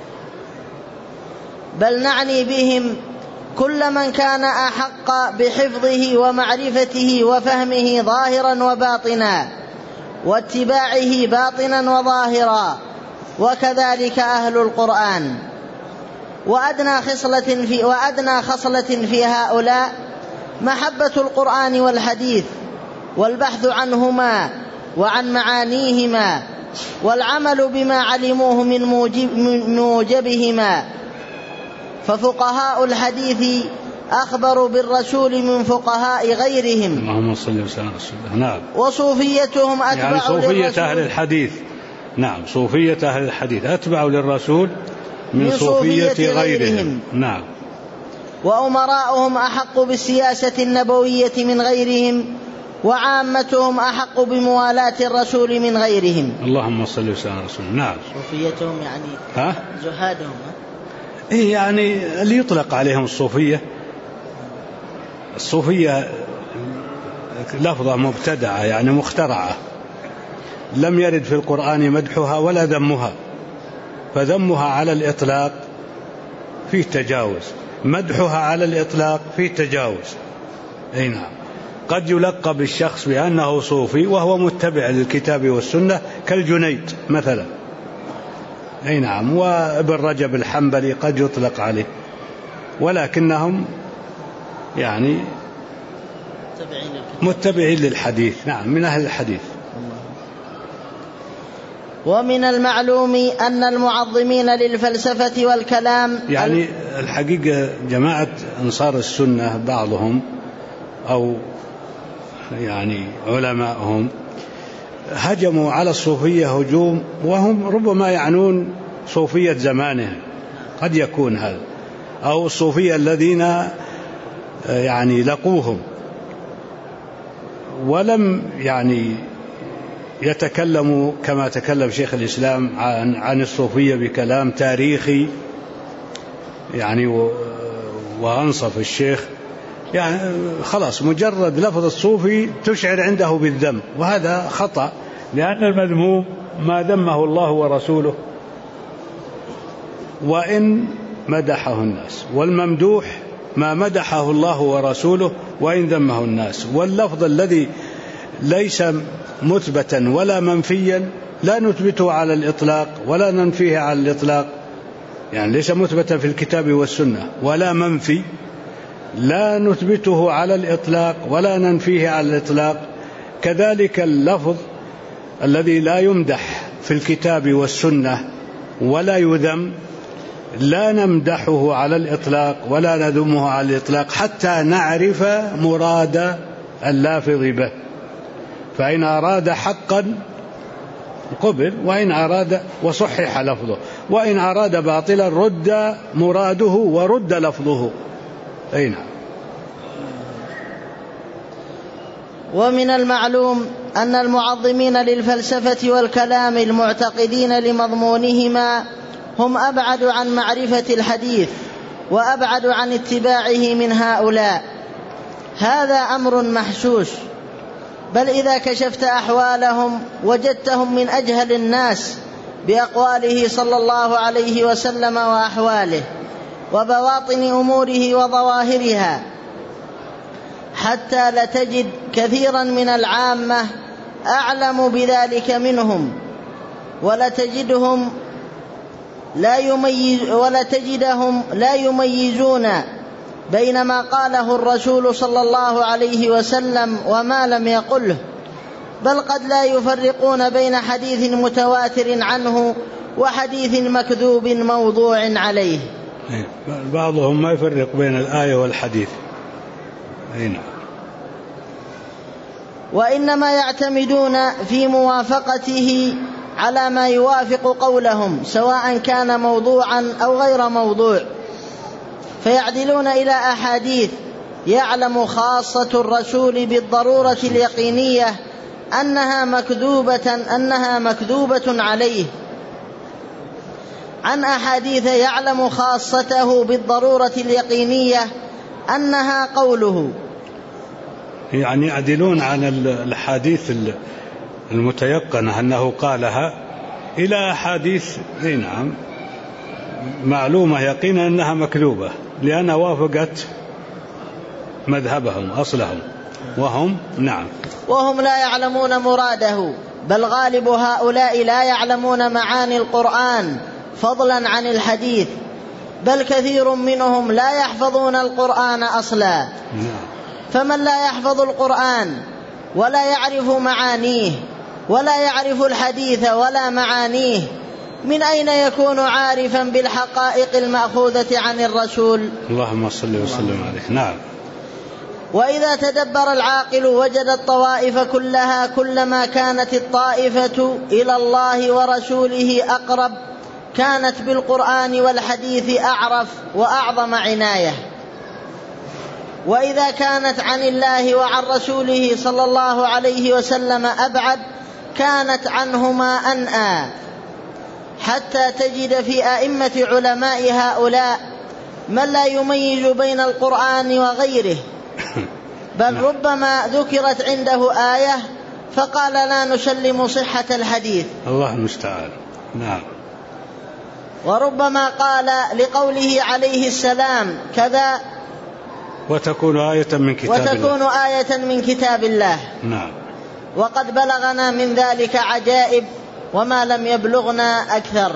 بل نعني بهم كل من كان أحق بحفظه ومعرفته وفهمه ظاهرا وباطنا واتباعه باطنا وظاهرا، وكذلك أهل القرآن. وأدنى خصلة في هؤلاء محبة القرآن والحديث والبحث عنهما وعن معانيهما والعمل بما علموه من موجبهما. ففقهاء الحديث أخبروا بالرسول من فقهاء غيرهم. اللهم صل وسلم على رسول الله. نعم. وصوفيتهم أتبع يعني صوفية أهل الحديث. نعم، صوفية أهل الحديث أتبع للرسول من صوفية غيرهم. نعم. وأمراؤهم أحق بالسياسة النبوية من غيرهم، وعامتهم أحق بموالاة الرسول من غيرهم. اللهم صل وسلم على رسول الله. نعم. صوفيتهم يعني زهادهم. يعني اللي يطلق عليهم الصوفية لفظة مبتدعة يعني مخترعة، لم يرد في القرآن مدحها ولا ذمها، فذمها على الإطلاق فيه تجاوز، مدحها على الإطلاق فيه تجاوز. نعم. قد يلقب الشخص بأنه صوفي وهو متبع للكتاب والسنة كالجنيد مثلا. نعم. وابن رجب الحنبلي قد يطلق عليه، ولكنهم يعني متبعين للحديث. نعم، من أهل الحديث. ومن المعلوم أن المعظمين للفلسفة والكلام، يعني الحقيقة جماعة أنصار السنة بعضهم أو يعني علماءهم هجموا على الصوفية هجوم، وهم ربما يعنون صوفية زمانهم، قد يكون هذا، أو الصوفية الذين يعني لقوهم، ولم يعني يتكلموا كما تكلم شيخ الإسلام عن الصوفية بكلام تاريخي يعني، وأنصف الشيخ يعني خلاص مجرد لفظ الصوفي تشعر عنده بالذم، وهذا خطأ، لأن المذموم ما ذمه الله ورسوله وإن مدحه الناس، والممدوح ما مدحه الله ورسوله وإن ذمه الناس. واللفظ الذي ليس مثبتا ولا منفيا لا نثبته على الإطلاق ولا ننفيه على الإطلاق، يعني ليس مثبتا في الكتاب والسنة ولا منفي، لا نثبته على الإطلاق ولا ننفيه على الإطلاق. كذلك اللفظ الذي لا يمدح في الكتاب والسنة ولا يذم لا نمدحه على الإطلاق ولا نذمه على الإطلاق حتى نعرف مراد اللافظ به، فإن أراد حقا قبل، وإن أراد وصحح لفظه، وإن أراد باطلا رد مراده ورد لفظه. أي نعم. ومن المعلوم أن المعظمين للفلسفة والكلام المعتقدين لمضمونهما هم أبعد عن معرفة الحديث وأبعد عن اتباعه من هؤلاء، هذا أمر محسوس، بل إذا كشفت أحوالهم وجدتهم من أجهل الناس بأقواله صلى الله عليه وسلم وأحواله وبواطن أموره وظواهرها، حتى لتجد كثيرا من العامة أعلم بذلك منهم، ولتجدهم لا يميزون بين ما قاله الرسول صلى الله عليه وسلم وما لم يقله، بل قد لا يفرقون بين حديث متواتر عنه وحديث مكذوب موضوع عليه. بعضهم ما يفرق بين الآية والحديث. نعم. وإنما يعتمدون في موافقته على ما يوافق قولهم سواء كان موضوعا أو غير موضوع، فيعدلون إلى أحاديث يعلم خاصة الرسول بالضرورة اليقينية أنها مكذوبة عليه، عن أحاديث يعلم خاصته بالضرورة اليقينية أنها قوله، يعني يعدلون عن الحديث المتيقنة أنه قالها إلى أحاديث نعم معلومة يقينا أنها مكذوبة، لأنها وافقت مذهبهم أصلهم، وهم لا يعلمون مراده، بل غالب هؤلاء لا يعلمون معاني القرآن فضلا عن الحديث، بل كثير منهم لا يحفظون القرآن أصلا. فمن لا يحفظ القرآن ولا يعرف معانيه ولا يعرف الحديث ولا معانيه، من أين يكون عارفا بالحقائق المأخوذة عن الرسول؟ اللهم صل وسلم عليه. نعم. وإذا تدبر العاقل وجد الطوائف كلها كلما كانت الطائفة إلى الله ورسوله أقرب كانت بالقرآن والحديث أعرف وأعظم عناية، وإذا كانت عن الله وعن رسوله صلى الله عليه وسلم أبعد كانت عنهما أنأى، حتى تجد في أئمة علماء هؤلاء من لا يميز بين القرآن وغيره، بل ربما ذكرت عنده آية فقال لا نسلم صحة الحديث. الله المستعان. نعم. وربما قال لقوله عليه السلام كذا وتكون آية من كتاب الله. نعم. وقد بلغنا من ذلك عجائب وما لم يبلغنا أكثر.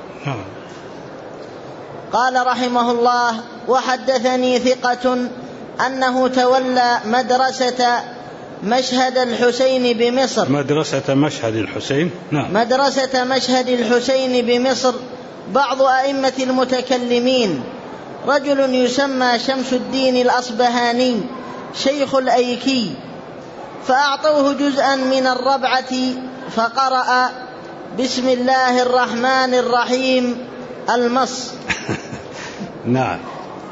قال رحمه الله: وحدثني ثقة أنه تولى مدرسة مشهد الحسين بمصر. مدرسة مشهد الحسين، نعم. مدرسة مشهد الحسين بمصر بعض أئمة المتكلمين رجل يسمى شمس الدين الأصبهاني شيخ الأيكي، فأعطوه جزءا من الربعة فقرأ بسم الله الرحمن الرحيم المص نعم،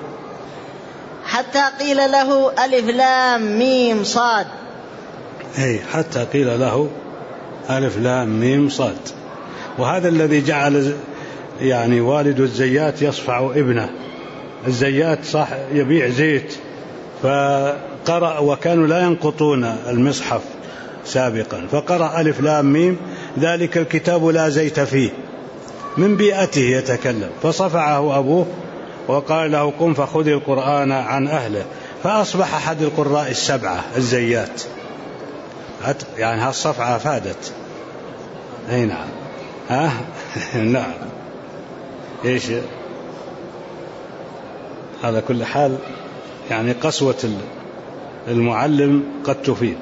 حتى قيل له ألف لام ميم صاد. حتى قيل له ألف لام ميم صاد. وهذا الذي جعل يعني والد الزيات يصفع ابنه. الزيات صح يبيع زيت، فقرأ وكانوا لا ينقطون المصحف سابقا، فقرأ ألف لام ميم ذلك الكتاب لا زيت فيه، من بيئته يتكلم، فصفعه أبوه وقال له قم فخذ القرآن عن أهله، فأصبح أحد القراء السبعة الزيات. يعني هالصفعة فادت. نعم. نعم. إيش على كل حال يعني قسوة المعلم قد تفيد.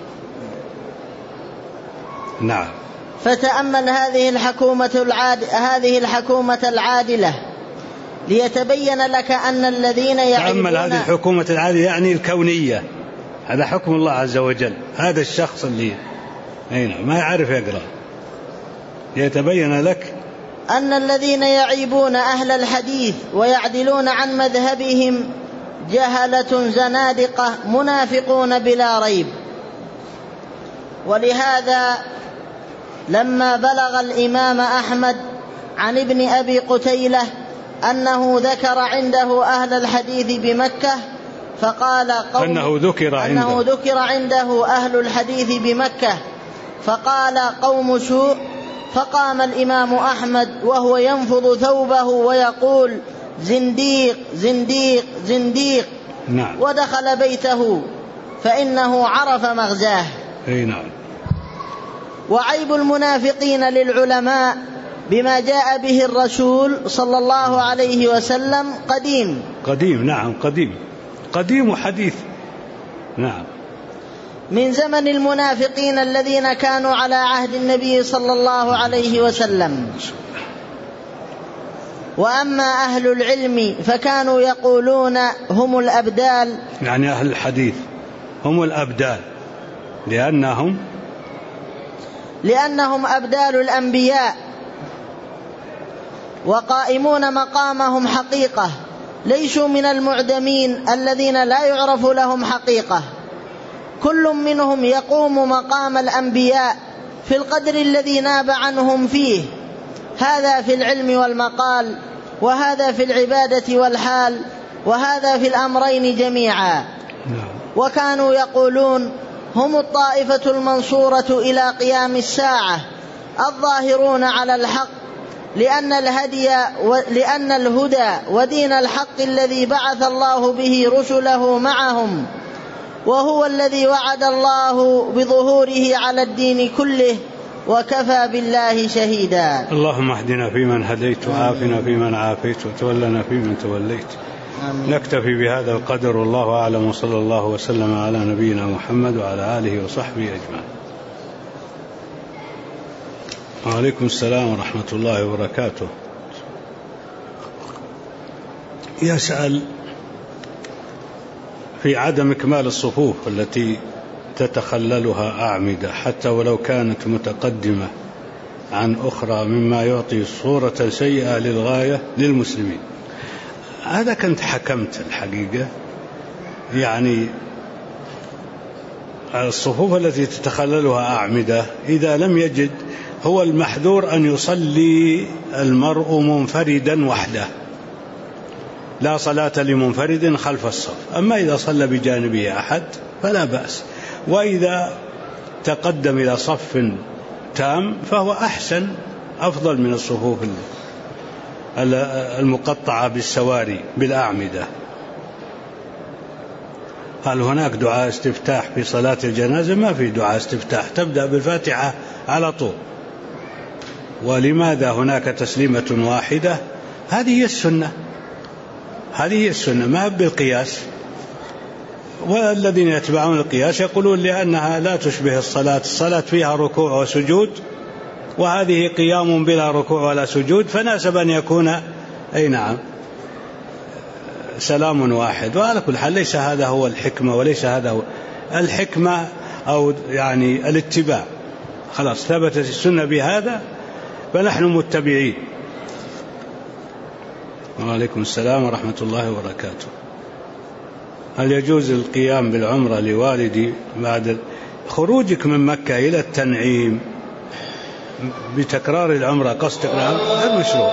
نعم. فتأمل هذه الحكومة العادلة ليتبين لك أن الذين يعيبون. تأمل هذه الحكومة العادلة يعني الكونية، هذا حكم الله عز وجل. هذا الشخص اللي ما يعرف يقرأ، يتبين لك أن الذين يعيبون أهل الحديث ويعدلون عن مذهبهم جهلة زنادقة منافقون بلا ريب. ولهذا لما بلغ الإمام أحمد عن ابن أبي قتيلة أنه ذكر عنده أهل الحديث بمكة فقال أنه ذكر عنده أهل الحديث بمكة فقال قوم سوء، فقام الإمام أحمد وهو ينفض ثوبه ويقول زنديق زنديق زنديق. نعم. ودخل بيته فإنه عرف مغزاه. نعم. وعيب المنافقين للعلماء بما جاء به الرسول صلى الله عليه وسلم قديم. نعم، قديم وحديث. نعم. من زمن المنافقين الذين كانوا على عهد النبي صلى الله عليه وسلم. وأما أهل العلم فكانوا يقولون هم الأبدال، يعني أهل الحديث هم الأبدال لأنهم أبدال الأنبياء وقائمون مقامهم حقيقة، ليسوا من المعدمين الذين لا يعرف لهم حقيقة. كل منهم يقوم مقام الأنبياء في القدر الذي ناب عنهم فيه، هذا في العلم والمقال، وهذا في العبادة والحال، وهذا في الأمرين جميعا. وكانوا يقولون هم الطائفة المنصورة إلى قيام الساعة الظاهرون على الحق، لأن الهدى ودين الحق الذي بعث الله به رسله معهم، وهو الذي وعد الله بظهوره على الدين كله، وكفى بالله شهيدا. اللهم اهدنا فيمن هديت، وعافنا فيمن عافيت، وتولنا فيمن توليت. آمين. نكتفي بهذا القدر، والله أعلم، وصلى الله وسلم على نبينا محمد وعلى آله وصحبه أجمعين. وعليكم السلام ورحمة الله وبركاته. يسأل في عدم إكمال الصفوف التي تتخللها أعمدة حتى ولو كانت متقدمة عن أخرى، مما يعطي صورة سيئة للغاية للمسلمين. هذا كنت حكمت الحقيقة، يعني الصفوف التي تتخللها أعمدة إذا لم يجد، هو المحذور أن يصلي المرء منفردا وحده، لا صلاة لمنفرد خلف الصف. أما إذا صلى بجانبه أحد فلا بأس، وإذا تقدم إلى صف تام فهو أحسن، أفضل من الصفوف المقطعة بالسواري بالأعمدة. هل هناك دعاء استفتاح في صلاة الجنازة؟ ما في دعاء استفتاح، تبدأ بالفاتحة على طول. ولماذا هناك تسليمة واحدة؟ هذه هي السنة، ما بالقياس. والذين يتبعون القياس يقولون لأنها لا تشبه الصلاة فيها ركوع وسجود، وهذه قيام بلا ركوع ولا سجود، فناسب أن يكون أي نعم سلام واحد. وعلى كل حال ليس هذا هو الحكمة، وليس هذا هو الحكمة، أو يعني الاتباع. خلاص ثبتت السنة بهذا فنحن متبعين. وعليكم السلام ورحمة الله وبركاته. هل يجوز القيام بالعمرة لوالدي بعد خروجك من مكة إلى التنعيم بتكرار العمرة قصد غير مشروع؟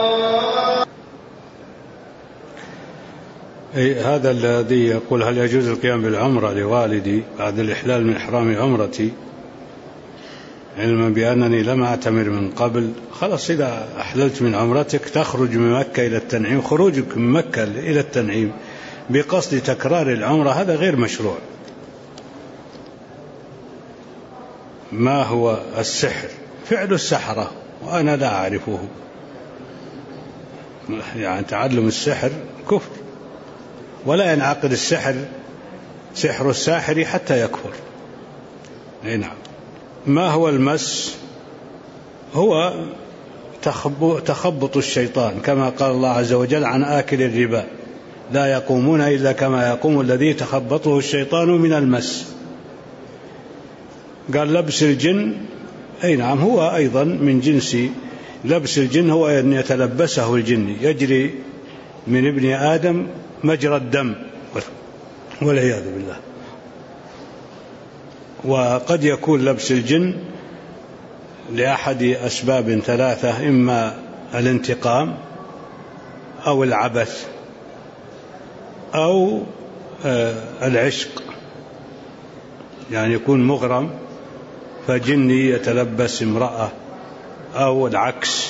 هذا الذي يقول هل يجوز القيام بالعمرة لوالدي بعد الإحلال من إحرام عمرتي علما بأنني لم أعتمر من قبل. خلاص إذا أحللت من عمرتك تخرج من مكة إلى التنعيم. خروجك من مكة إلى التنعيم بقصد تكرار العمرة هذا غير مشروع. ما هو السحر؟ فعل السحرة وأنا لا أعرفه، يعني تعلم السحر كفر، ولا ينعقد سحر الساحر حتى يكفر. نعم. ما هو المس؟ هو تخبط الشيطان، كما قال الله عز وجل عن آكل الربا لا يقومون إلا كما يقوم الذي تخبطه الشيطان من المس. قال لبس الجن، أي نعم هو أيضا من جنس لبس الجن، هو أن يتلبسه الجن، يجري من ابن آدم مجرى الدم والعياذ بالله. وقد يكون لبس الجن لأحد أسباب ثلاثة: إما الانتقام أو العبث أو العشق، يعني يكون مغرم فجني يتلبس امرأة، أو العكس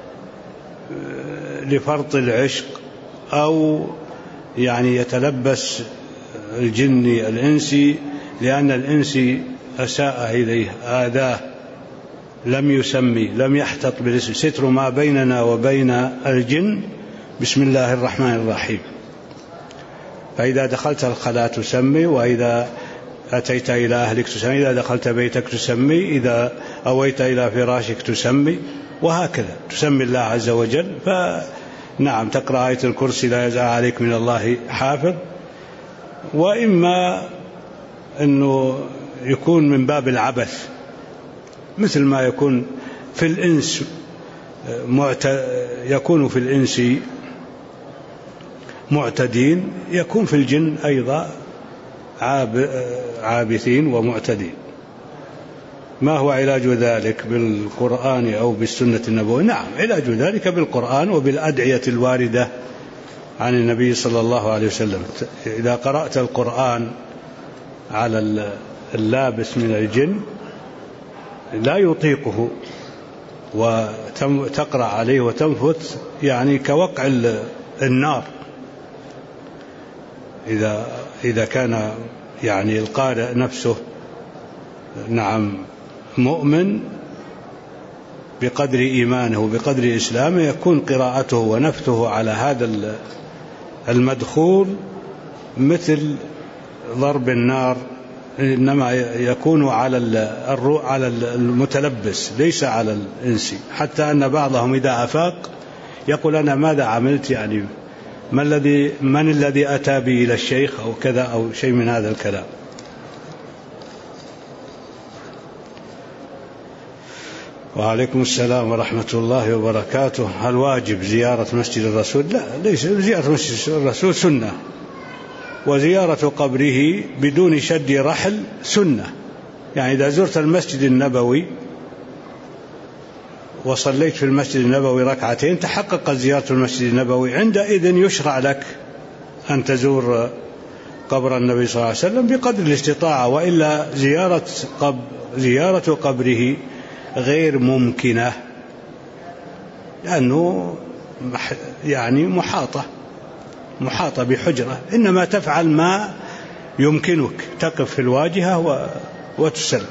لفرط العشق، أو يعني يتلبس الجني الإنسي لأن الإنسي أساء إليه آذاه، لم يسمي، لم يحتط بالاسم. ستر ما بيننا وبين الجن بسم الله الرحمن الرحيم. فإذا دخلت الخلاء تسمي، وإذا أتيت إلى أهلك تسمي، إذا دخلت بيتك تسمي، إذا أويت إلى فراشك تسمي، وهكذا تسمي الله عز وجل. فنعم تقرأ آية الكرسي لا يزال عليك من الله حافظ. وإما أنه يكون من باب العبث، مثل ما يكون في الإنس يكون في الإنس معتدين، يكون في الجن أيضا عابثين ومعتدين. ما هو علاج ذلك؟ بالقرآن أو بالسنة النبوية؟ نعم، علاج ذلك بالقرآن وبالأدعية الواردة عن النبي صلى الله عليه وسلم. إذا قرأت القرآن على اللابس من الجن لا يطيقه وتقرأ عليه وتنفث، يعني كوقع النار. إذا كان يعني القارئ نفسه نعم مؤمن بقدر إيمانه وبقدر إسلامه، يكون قراءته ونفثه على هذا المدخول مثل ضرب النار، إنما يكون على المتلبس ليس على الإنسي. حتى أن بعضهم إذا أفاق يقول أنا ماذا عملت، يعني من الذي أتى بي إلى الشيخ أو كذا أو شيء من هذا الكلام. وعليكم السلام ورحمة الله وبركاته. هل واجب زيارة مسجد الرسول؟ لا، ليس زيارة مسجد الرسول سنة، وزيارة قبره بدون شد رحل سنة. يعني إذا زرت المسجد النبوي وصليت في المسجد النبوي ركعتين تحقق زيارة المسجد النبوي، عندئذ يشرع لك أن تزور قبر النبي صلى الله عليه وسلم بقدر الاستطاعة، وإلا زيارة قبره غير ممكنة، لأنه يعني محاطة بحجرة. إنما تفعل ما يمكنك، تقف في الواجهة وتسلم.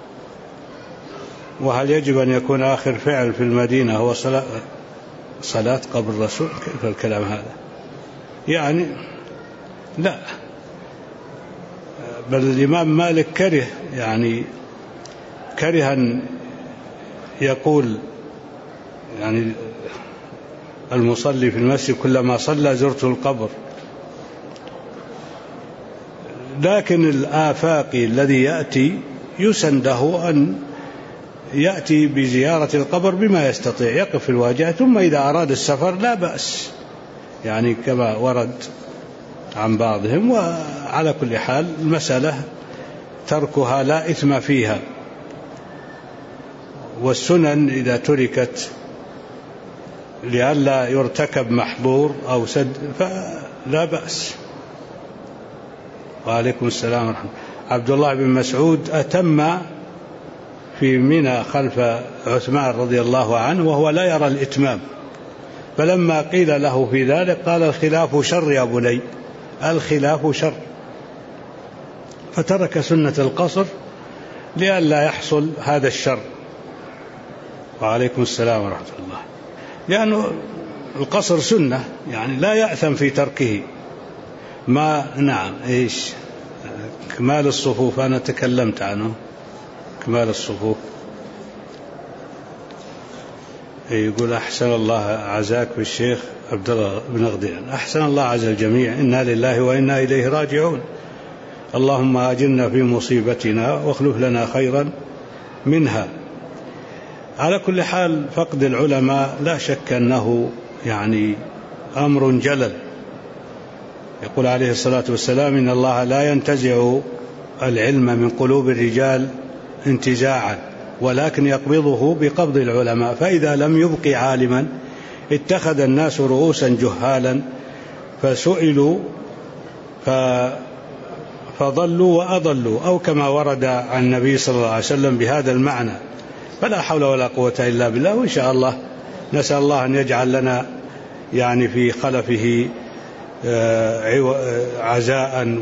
وهل يجب أن يكون آخر فعل في المدينة هو صلاة قبر الرسول؟ كيف الكلام هذا؟ يعني لا، بل الإمام مالك كره أن يقول يعني المصلي في المسجد كلما صلى زرت القبر. لكن الآفاقي الذي يأتي يسنده أن يأتي بزيارة القبر بما يستطيع، يقف في الواجهة، ثم إذا أراد السفر لا بأس، يعني كما ورد عن بعضهم. وعلى كل حال المسألة تركها لا إثم فيها، والسنن إذا تركت لئلا يرتكب محظور أو سد فلا بأس. وعليكم السلام ورحمة الله. عبد الله بن مسعود أتم في منى خلف عثمان رضي الله عنه وهو لا يرى الإتمام، فلما قيل له في ذلك قال الخلاف شر يا بني، الخلاف شر، فترك سنة القصر لئلا يحصل هذا الشر. وعليكم السلام ورحمة الله. لأنه القصر سنة، يعني لا يأثم في تركه. ما نعم إيش كمال الصفوف أنا تكلمت عنه، كمال الصفوف. يقول أحسن الله عزاك بالشيخ عبد الله بن غديان. أحسن الله عز الجميع، إنا لله وإنا إليه راجعون. اللهم أجرنا في مصيبتنا واخلف لنا خيرا منها. على كل حال فقد العلماء لا شك أنه يعني أمر جلل. يقول عليه الصلاة والسلام إن الله لا ينتزع العلم من قلوب الرجال انتزاعا، ولكن يقبضه بقبض العلماء، فإذا لم يبق عالما اتخذ الناس رؤوسا جهالا فسئلوا فضلوا وأضلوا، أو كما ورد عن النبي صلى الله عليه وسلم بهذا المعنى. فلا حول ولا قوة إلا بالله. وإن شاء الله نسأل الله أن يجعل لنا يعني في خلفه عزاء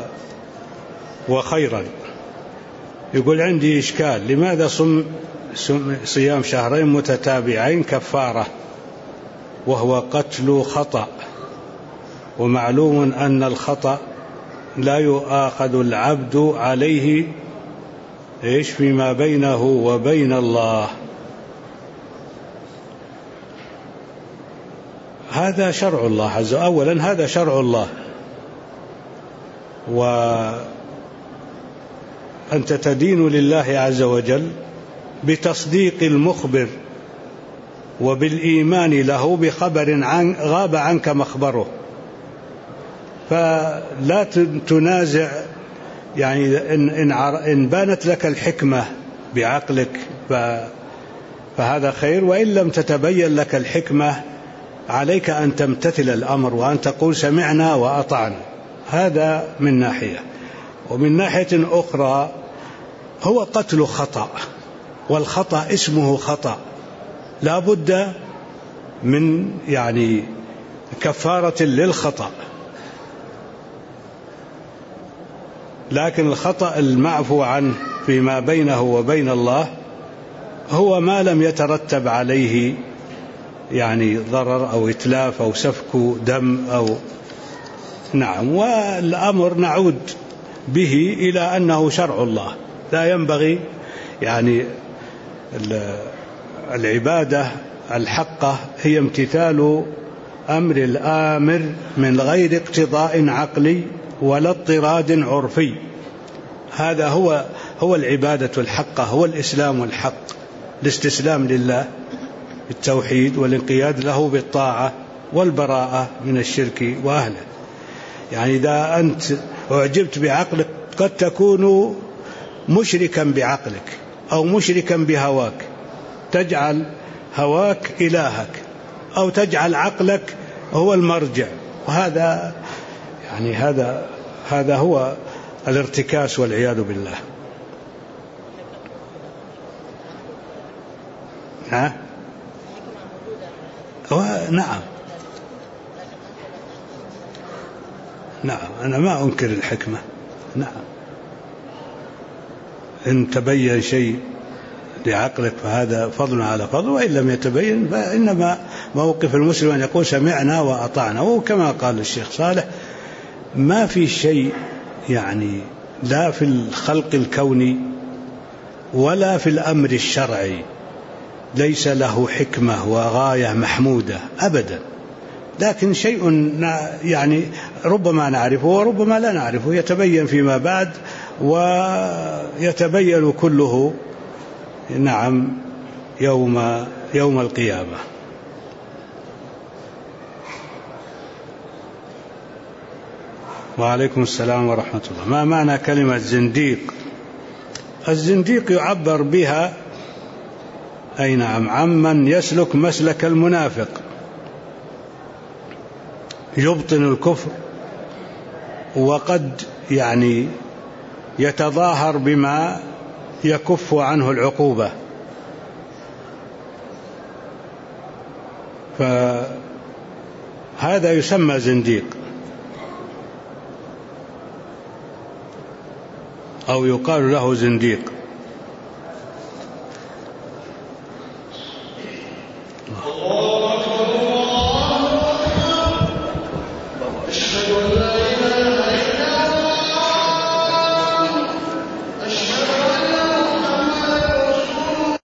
وخيرا. يقول عندي إشكال، لماذا صيام شهرين متتابعين كفارة وهو قتل خطأ، ومعلوم أن الخطأ لا يؤاخذ العبد عليه إيش فيما بينه وبين الله؟ هذا شرع الله عز وجل. أولا هذا شرع الله، وأنت تدين لله عز وجل بتصديق المخبر وبالإيمان له بخبر غاب عنك مخبره. فلا تنازع، يعني إن بانت لك الحكمة بعقلك فهذا خير، وإن لم تتبين لك الحكمة عليك أن تمتثل الأمر وأن تقول سمعنا وأطعنا. هذا من ناحية. ومن ناحية أخرى هو قتل خطأ، والخطأ اسمه خطأ، لا بد من يعني كفارة للخطأ. لكن الخطأ المعفو عنه فيما بينه وبين الله هو ما لم يترتب عليه يعني ضرر أو إتلاف أو سفك دم أو نعم. والأمر نعود به إلى أنه شرع الله. لا ينبغي يعني العبادة الحقة هي امتثال أمر الآمر من غير اقتضاء عقلي ولا اضطراد عرفي. هذا هو العبادة الحقة، هو الإسلام الحق، الاستسلام لله بالتوحيد والانقياد له بالطاعة والبراءة من الشرك وأهله. يعني إذا أنت أعجبت بعقلك قد تكون مشركا بعقلك أو مشركا بهواك، تجعل هواك إلهك أو تجعل عقلك هو المرجع، وهذا يعني هذا هو الارتكاس والعياذ بالله. نعم أنا ما أنكر الحكمة. نعم إن تبين شيء لعقلك فهذا فضل على فضل، وإن لم يتبين فإنما موقف المسلم أن يقول سمعنا وأطعنا. وكما قال الشيخ صالح ما في شيء يعني لا في الخلق الكوني ولا في الأمر الشرعي، ليس له حكمة وغاية محمودة أبدا، لكن شيء يعني ربما نعرفه وربما لا نعرفه، يتبين فيما بعد ويتبين كله نعم يوم القيامة. وعليكم السلام ورحمة الله. ما معنى كلمة زنديق؟ الزنديق يعبر بها أي نعم عمن يسلك مسلك المنافق، يبطن الكفر وقد يعني يتظاهر بما يكف عنه العقوبة، فهذا يسمى زنديق أو يقال له زنديق.